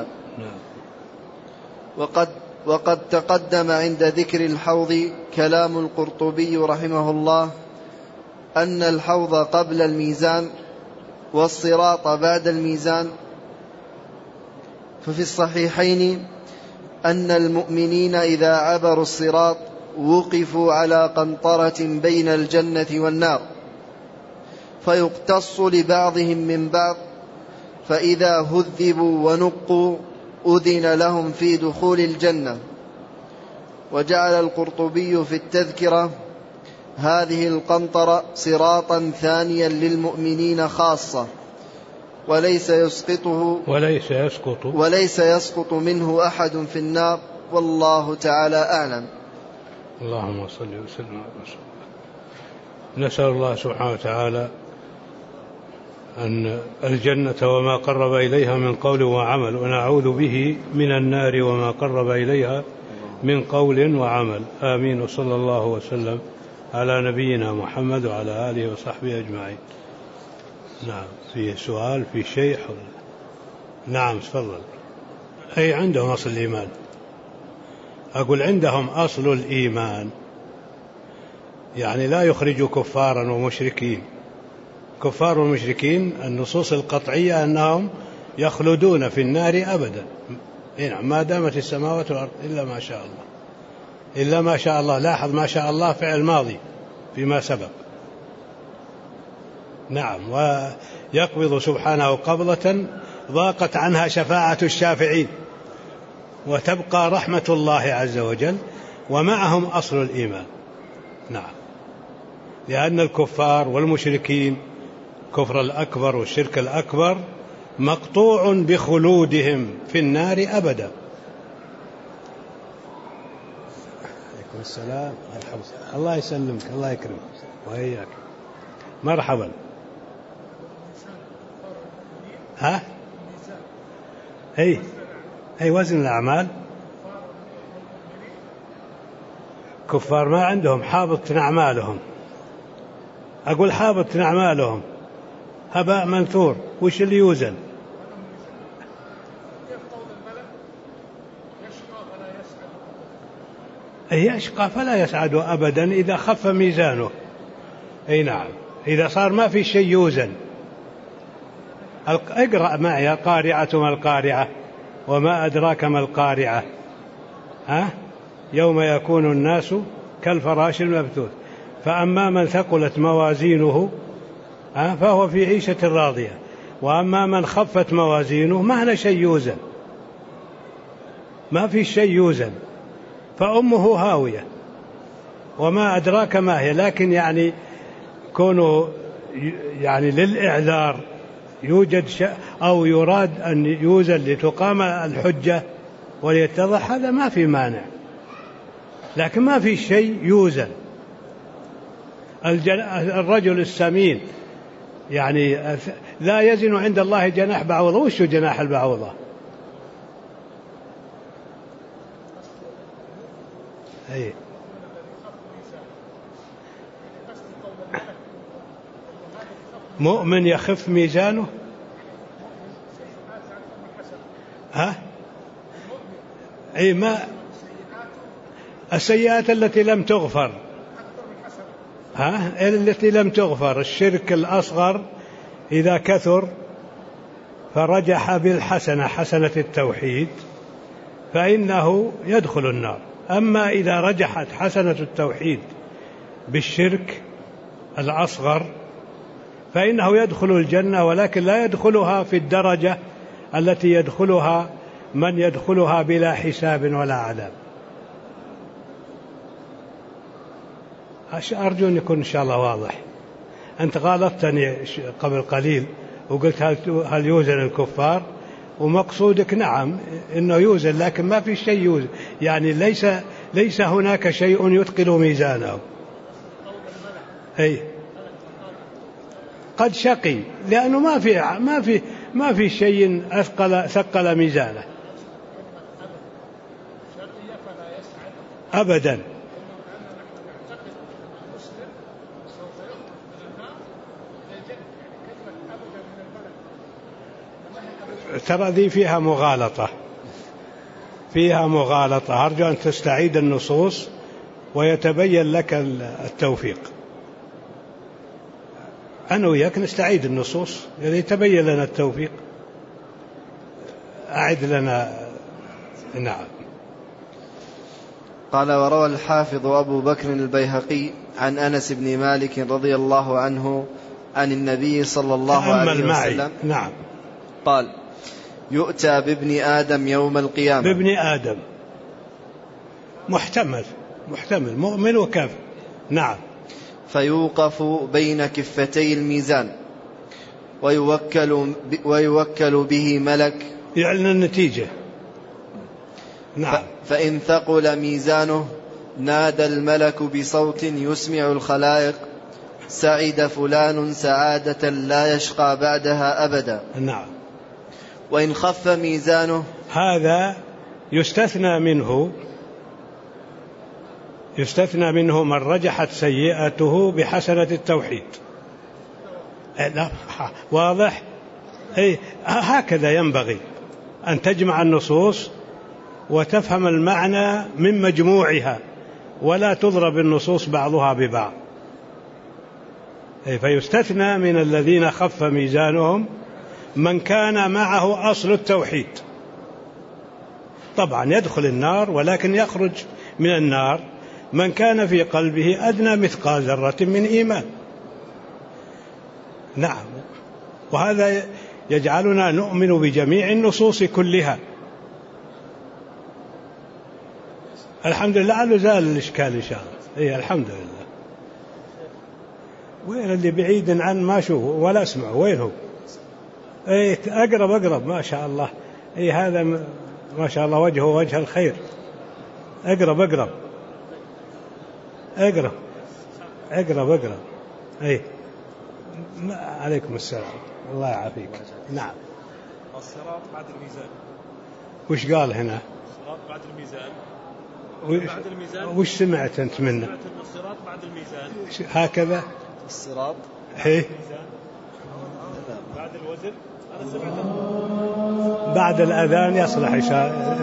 B: وقد, وقد تقدم عند ذكر الحوض كلام القرطبي رحمه الله أن الحوض قبل الميزان والصراط بعد الميزان. ففي الصحيحين أن المؤمنين إذا عبروا الصراط وقفوا على قنطرة بين الجنة والنار فيقتص لبعضهم من بعض، فإذا هذبوا ونقوا أذن لهم في دخول الجنة. وجعل القرطبي في التذكرة هذه القنطرة صراطا ثانيا للمؤمنين خاصة، وليس يسقطه
A: وليس يسقط
B: وليس يسقط منه أحد في النار، والله تعالى أعلم.
A: اللهم صل وسلم على رسول الله. نسأل الله سبحانه وتعالى أن الجنة وما قرب إليها من قول وعمل، ونعوذ به من النار وما قرب إليها من قول وعمل. آمين. وصلى الله وسلم على نبينا محمد وعلى آله وصحبه أجمعين. نعم. في سؤال في شيء حول. نعم تفضل. أي عندهم أصل الإيمان، أقول عندهم أصل الإيمان، يعني لا يخرج كفارا ومشركين. كفار ومشركين النصوص القطعية أنهم يخلدون في النار أبدا ما دامت السماوات والأرض إلا ما شاء الله، إلا ما شاء الله. لاحظ ما شاء الله فعل ماضي فيما سبق. نعم. ويقبض سبحانه قبضة ضاقت عنها شفاعة الشافعين، وتبقى رحمة الله عز وجل، ومعهم أصل الإيمان. نعم. لأن الكفار والمشركين كفر الأكبر والشرك الأكبر مقطوع بخلودهم في النار أبدا. عليكم السلام. الله يسلمك، الله يكرمك وإياك. مرحبا. ها؟ هي أي وزن الأعمال. كفار ما عندهم حابط أعمالهم، أقول حابط أعمالهم هباء منثور. وش اللي يوزن؟ يشقى فلا يسعد أبدا إذا خف ميزانه. أي نعم، إذا صار ما في شيء يوزن. اقرأ معي: القارعة ما القارعة وما أدراك ما القارعة، ها؟ يوم يكون الناس كالفراش المبثوث، فأما من ثقلت موازينه ها فهو في عيشة راضية، وأما من خفت موازينه ما له شيء يوزن، ما في شيء يوزن، فأمه هاوية وما أدراك ما هي. لكن يعني كونه يعني للإعذار يوجد شيء أو يراد أن يوزن لتقام الحجة وليتضح، هذا ما في مانع، لكن ما في شيء يوزن. الرجل السمين يعني لا يزن عند الله جناح بعوضة. وش جناح البعوضة؟ أي مؤمن يخف ميزانه، ها؟ أي ما السيئات التي لم تغفر، ها؟ التي لم تغفر. الشرك الأصغر إذا كثر فرجح بالحسنة، حسنة التوحيد، فإنه يدخل النار. أما إذا رجحت حسنة التوحيد بالشرك الأصغر فإنه يدخل الجنة، ولكن لا يدخلها في الدرجة التي يدخلها من يدخلها بلا حساب ولا عذاب. أرجو أن يكون إن شاء الله واضح. أنت غالطتني قبل قليل وقلت هل يوزن الكفار، ومقصودك نعم إنه يوزن، لكن ما في شيء يوزن، يعني ليس ليس هناك شيء يثقل ميزانه. أي قد شقي لأنه ما في ما في ما في شيء أثقل ثقل ميزانه أبدا. ترى ذي فيها مغالطة، فيها مغالطة. أرجو أن تستعيد النصوص ويتبين لك التوفيق. أنا وياك نستعيد النصوص يتبين لنا التوفيق. أعد لنا. نعم.
B: قال: وروى الحافظ أبو بكر البيهقي عن أنس بن مالك رضي الله عنه عن النبي صلى الله عليه وسلم
A: نعم
B: قال: يؤتى بابن آدم يوم القيامة.
A: بابن آدم محتمل محتمل مؤمن وكافر. نعم.
B: فيوقف بين كفتي الميزان ويوكل, ويوكل به ملك
A: يعلن النتيجة. نعم.
B: فإن ثقل ميزانه نادى الملك بصوت يسمع الخلائق: سعد فلان سعادة لا يشقى بعدها أبدا.
A: نعم.
B: وإن خف ميزانه،
A: هذا يستثنى منه يستثنى منه من رجحت سيئته بحسنة التوحيد. لا واضح. أي هكذا ينبغي أن تجمع النصوص وتفهم المعنى من مجموعها، ولا تضرب النصوص بعضها ببعض. أي فيستثنى من الذين خف ميزانهم من كان معه أصل التوحيد. طبعا يدخل النار، ولكن يخرج من النار من كان في قلبه أدنى مثقال ذرة من إيمان. نعم. وهذا يجعلنا نؤمن بجميع النصوص كلها. الحمد لله على زال الإشكال إن شاء الله. إيه الحمد لله. وين اللي بعيد عن ما شوفه ولا اسمعه؟ وين هو؟ إيه أقرب أقرب ما شاء الله. إيه هذا ما شاء الله وجهه وجه الخير. أقرب أقرب أقرب أقرب أقرب. إيه عليكم السلام. الله يعافيك. نعم.
C: الصراط بعد الميزان.
A: وش قال هنا؟
C: الصراط بعد الميزان.
A: وش,
C: بعد الميزان.
A: وش سمعت أنت منه؟
C: سمعت أن الصراط بعد الميزان.
A: هكذا
B: الصراط
A: إيه؟
C: بعد الوزن. أنا سمعت
A: بعد الأذان يصلح إشاء.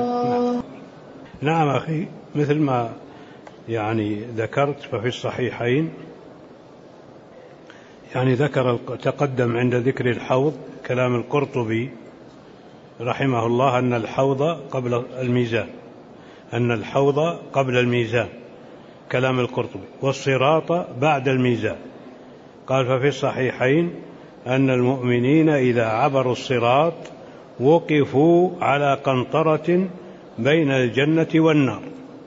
A: نعم أخي، مثل ما يعني ذكرت ففي الصحيحين يعني ذكر تقدم عند ذكر الحوض كلام القرطبي رحمه الله أن الحوض قبل الميزان، أن الحوض قبل الميزان كلام القرطبي، والصراط بعد الميزان. قال ففي الصحيحين أن المؤمنين إذا عبروا الصراط وقفوا على قنطرة بين الجنة والنار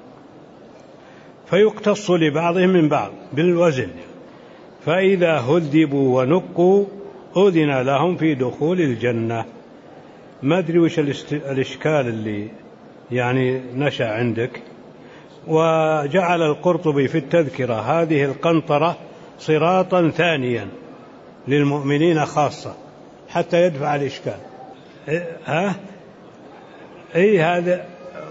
A: فيقتص لبعضهم من بعض بالوزن، فإذا هذبوا ونقوا أذن لهم في دخول الجنة. ما أدري وش الإشكال اللي يعني نشأ عندك. وجعل القرطبي في التذكرة هذه القنطرة صراطا ثانيا للمؤمنين خاصة حتى يدفع الإشكال. ها أي هذا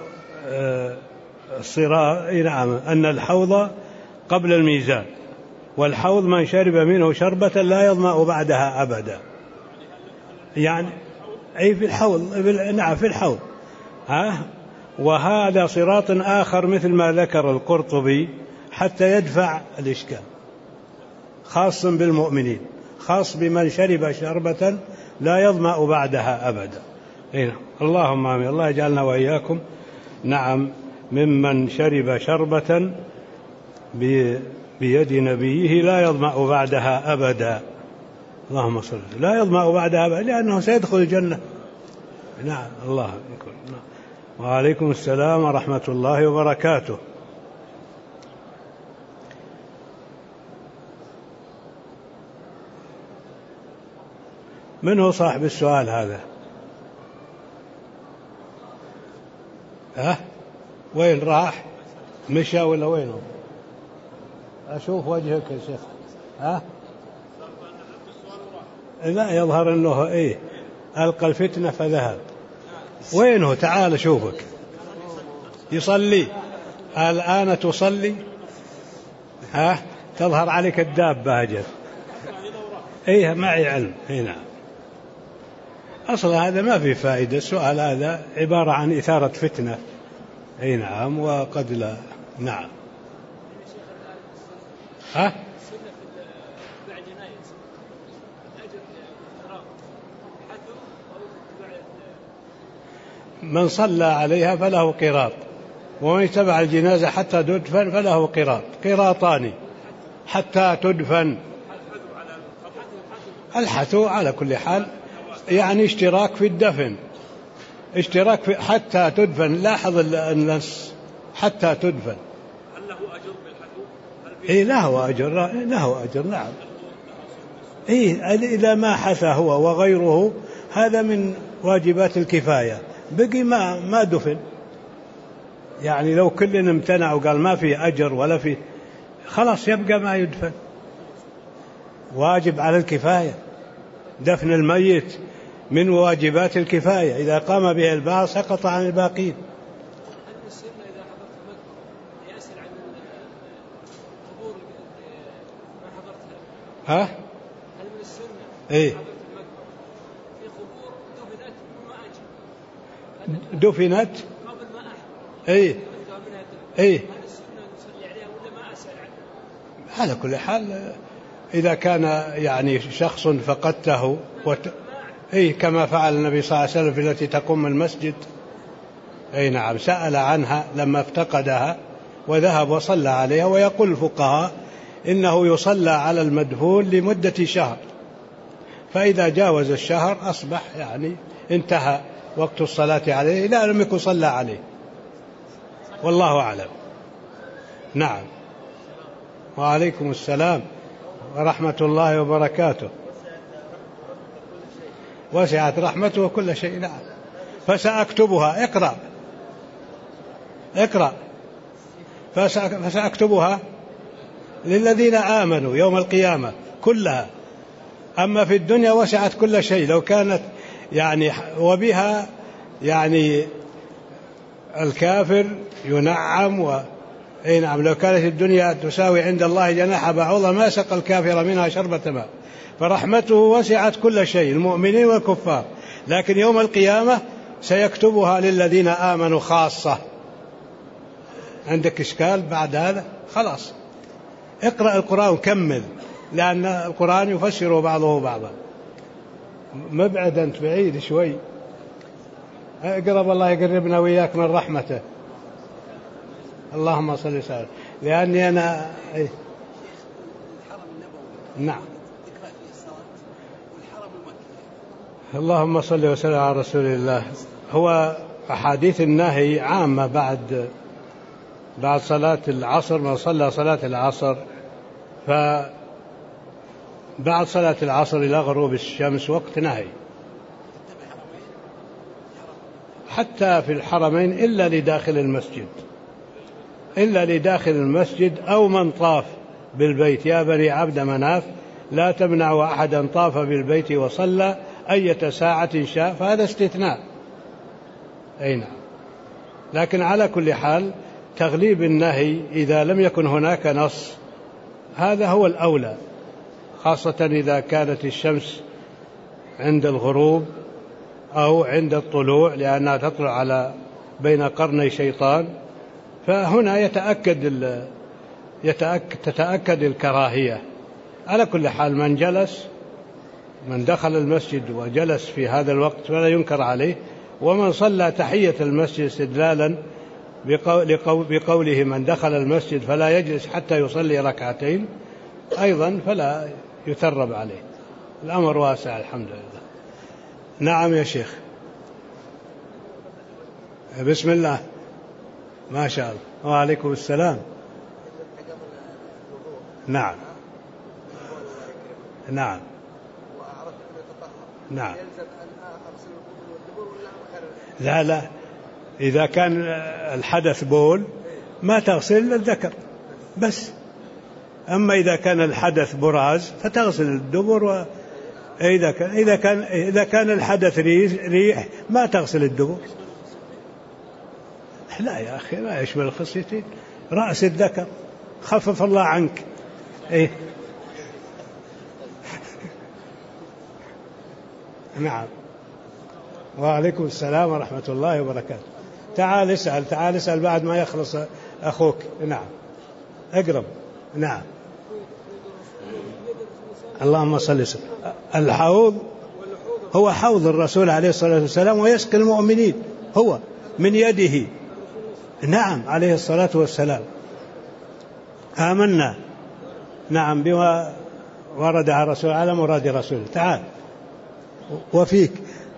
A: الصراط. نعم، أن الحوض قبل الميزان، والحوض من شرب منه شربة لا يظمأ بعدها أبدا. يعني أي في الحوض. نعم في الحوض. ها وهذا صراط آخر مثل ما ذكر القرطبي حتى يدفع الإشكال، خاص بالمؤمنين، خاص بمن شرب شربة لا يظمأ بعدها أبدا. إيه. اللهم آمين. الله يجعلنا وإياكم نعم ممن شرب شربة بيد نبيه لا يظمأ بعدها أبدا. اللهم صل. لا يظمأ بعدها أبدا لأنه سيدخل الجنة. نعم. الله أكبر. نعم. وعليكم السلام ورحمة الله وبركاته. من هو صاحب السؤال هذا؟ ها؟ وين راح؟ مشى ولا وينه؟ أشوف وجهك يا شيخ. ها؟ لا يظهر أنه إيه ألقى الفتنة فذهب. وينه؟ تعال شوفك يصلي الآن تصلي. ها؟ تظهر عليك الدابة أجل. إيه معي علم. إيه نعم. أصلا هذا ما في فائدة. السؤال هذا عبارة عن إثارة فتنة. أي نعم. وقد لا. نعم. ها؟ من صلى عليها فله قراط، ومن اتبع الجنازة حتى تدفن فله قراط، قراطان حتى تدفن. الحثو على كل حال يعني اشتراك في الدفن، اشتراك في حتى تدفن. لاحظ النص حتى تدفن.
C: هل له أجر بالحثو؟
A: إيه له أجر. له أجر. نعم. إيه إذا ما حثى هو وغيره هذا من واجبات الكفاية، بقي ما ما دفن. يعني لو كلنا امتنع وقال ما في أجر ولا في، خلاص يبقى ما يدفن. واجب على الكفاية. دفن الميت من واجبات الكفاية، إذا قام به البعض سقط عن الباقين.
D: هل من السنة إذا حضرت المقبرة يسأل عن القبور ما حضرتها؟
A: ها؟
D: هل من السنة
A: إيه؟
D: حضرت المقبرة في قبور دفنت وما أجل
A: دفنت
D: قبل ما أحضر؟
A: إيه؟ إيه؟
D: هل السنة نصلي عليها ولا ما أسأل عنها؟
A: على كل حال إذا كان يعني شخص فقدته وت... إيه كما فعل النبي صلى الله عليه وسلم في التي تقوم المسجد. أي نعم. سأل عنها لما افتقدها وذهب وصلى عليها. ويقول الفقهاء إنه يصلى على المدفون لمدة شهر، فإذا جاوز الشهر أصبح يعني انتهى وقت الصلاة عليه لا لم يكن صلى عليه. والله أعلم. نعم. وعليكم السلام ورحمة الله وبركاته. وسعت رحمته كل شيء. نعم. فسأكتبها. اقرأ اقرأ. فسأكتبها للذين آمنوا يوم القيامة كلها. أما في الدنيا وسعت كل شيء. لو كانت يعني وبها يعني الكافر ينعم و... أي نعم، لو كانت الدنيا تساوي عند الله جناح بعوضة ما سقى الكافر منها شربة ماء، فرحمته وسعت كل شيء، المؤمنين والكفار، لكن يوم القيامة سيكتبها للذين آمنوا خاصة. عندك إشكال بعد هذا؟ خلاص اقرأ القرآن وكمل، لأن القرآن يفسر بعضه بعضا. مبعد أنت، بعيد شوي، اقرب، الله يقربنا وإياك من رحمته. اللهم صل وسلم. لأني أنا إيه؟ نعم. اللهم صل وسلم على رسول الله. هو أحاديث النهي عامة بعد بعد صلاة العصر، من صلى صلاة العصر فبعد صلاة العصر إلى غروب الشمس وقت نهي، حتى في الحرمين إلا لداخل المسجد، إلا لداخل المسجد أو من طاف بالبيت. يا بني عبد مناف لا تمنعوا أحدا طاف بالبيت وصلى أية ساعة شاء، فهذا استثناء. أي نعم. لكن على كل حال تغليب النهي إذا لم يكن هناك نص هذا هو الأولى، خاصة إذا كانت الشمس عند الغروب أو عند الطلوع، لأنها تطلع على بين قرني شيطان، فهنا يتأكد ال... يتأكد تتأكد الكراهية. على كل حال من جلس من دخل المسجد وجلس في هذا الوقت فلا ينكر عليه، ومن صلى تحية المسجد استدلالا بقوله من دخل المسجد فلا يجلس حتى يصلي ركعتين أيضا فلا يثرب عليه. الأمر واسع الحمد لله. نعم يا شيخ. بسم الله ما شاء الله. وعليكم السلام. نعم نعم نعم. لا لا، إذا كان الحدث بول ما تغسل الذكر بس، أما إذا كان الحدث براز فتغسل الدبر، و... إذا كان إذا كان إذا كان الحدث ريح ما تغسل الدبر. لا يا أخي ما يشمل الخصيتين، رأس الذكر خفف الله عنك. إيه نعم. وعليكم السلام ورحمة الله وبركاته. تعال اسأل، تعال اسأل بعد ما يخلص أخوك. نعم أقرب. نعم. اللهم صل وسلم. الحوض هو حوض الرسول عليه الصلاة والسلام، ويسقي المؤمنين هو من يده. نعم عليه الصلاة والسلام. آمنا نعم بما ورد على الرسول على مراد رسوله. تعال وفيك.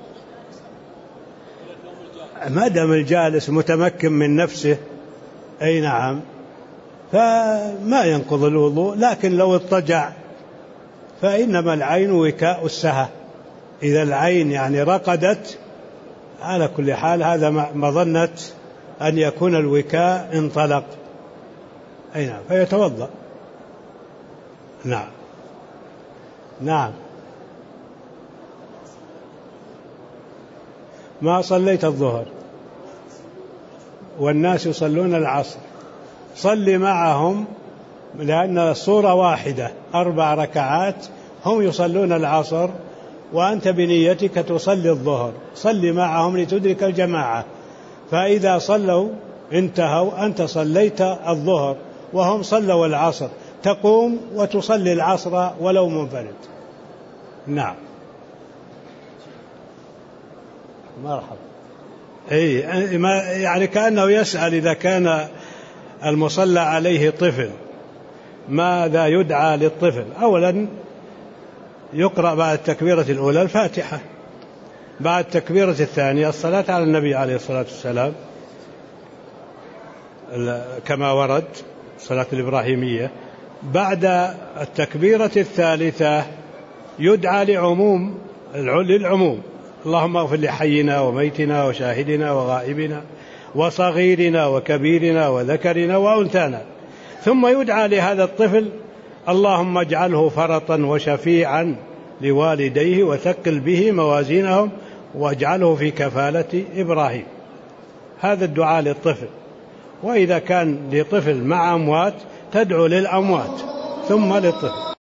A: ما دام الجالس متمكن من نفسه أي نعم فما ينقض الوضوء، لكن لو اضطجع فإنما العين وكاء السهى، إذا العين يعني رقدت على كل حال هذا مظنة أن يكون الوكاء انطلق. أي نعم فيتوضأ. نعم نعم. ما صليت الظهر والناس يصلون العصر، صل معهم، لأن الصورة واحدة أربع ركعات، هم يصلون العصر وأنت بنيتك تصلي الظهر، صل معهم لتدرك الجماعة، فإذا صلوا انتهوا أنت صليت الظهر وهم صلوا العصر، تقوم وتصلي العصر ولو منفرد. نعم مرحبا. أي يعني كأنه يسأل إذا كان المصلى عليه طفل ماذا يدعى للطفل؟ أولا يقرأ بعد التكبيرة الأولى الفاتحة، بعد التكبيرة الثانية الصلاة على النبي عليه الصلاة والسلام كما ورد الصلاة الإبراهيمية، بعد التكبيرة الثالثة يدعى لعموم للعموم، اللهم اغفر لحينا وميتنا وشاهدنا وغائبنا وصغيرنا وكبيرنا وذكرنا وأنثانا، ثم يدعى لهذا الطفل اللهم اجعله فرطا وشفيعا لوالديه وثقل به موازينهم واجعله في كفالة إبراهيم. هذا الدعاء للطفل. وإذا كان لطفل مع أموات تدعو للأموات ثم للطفل.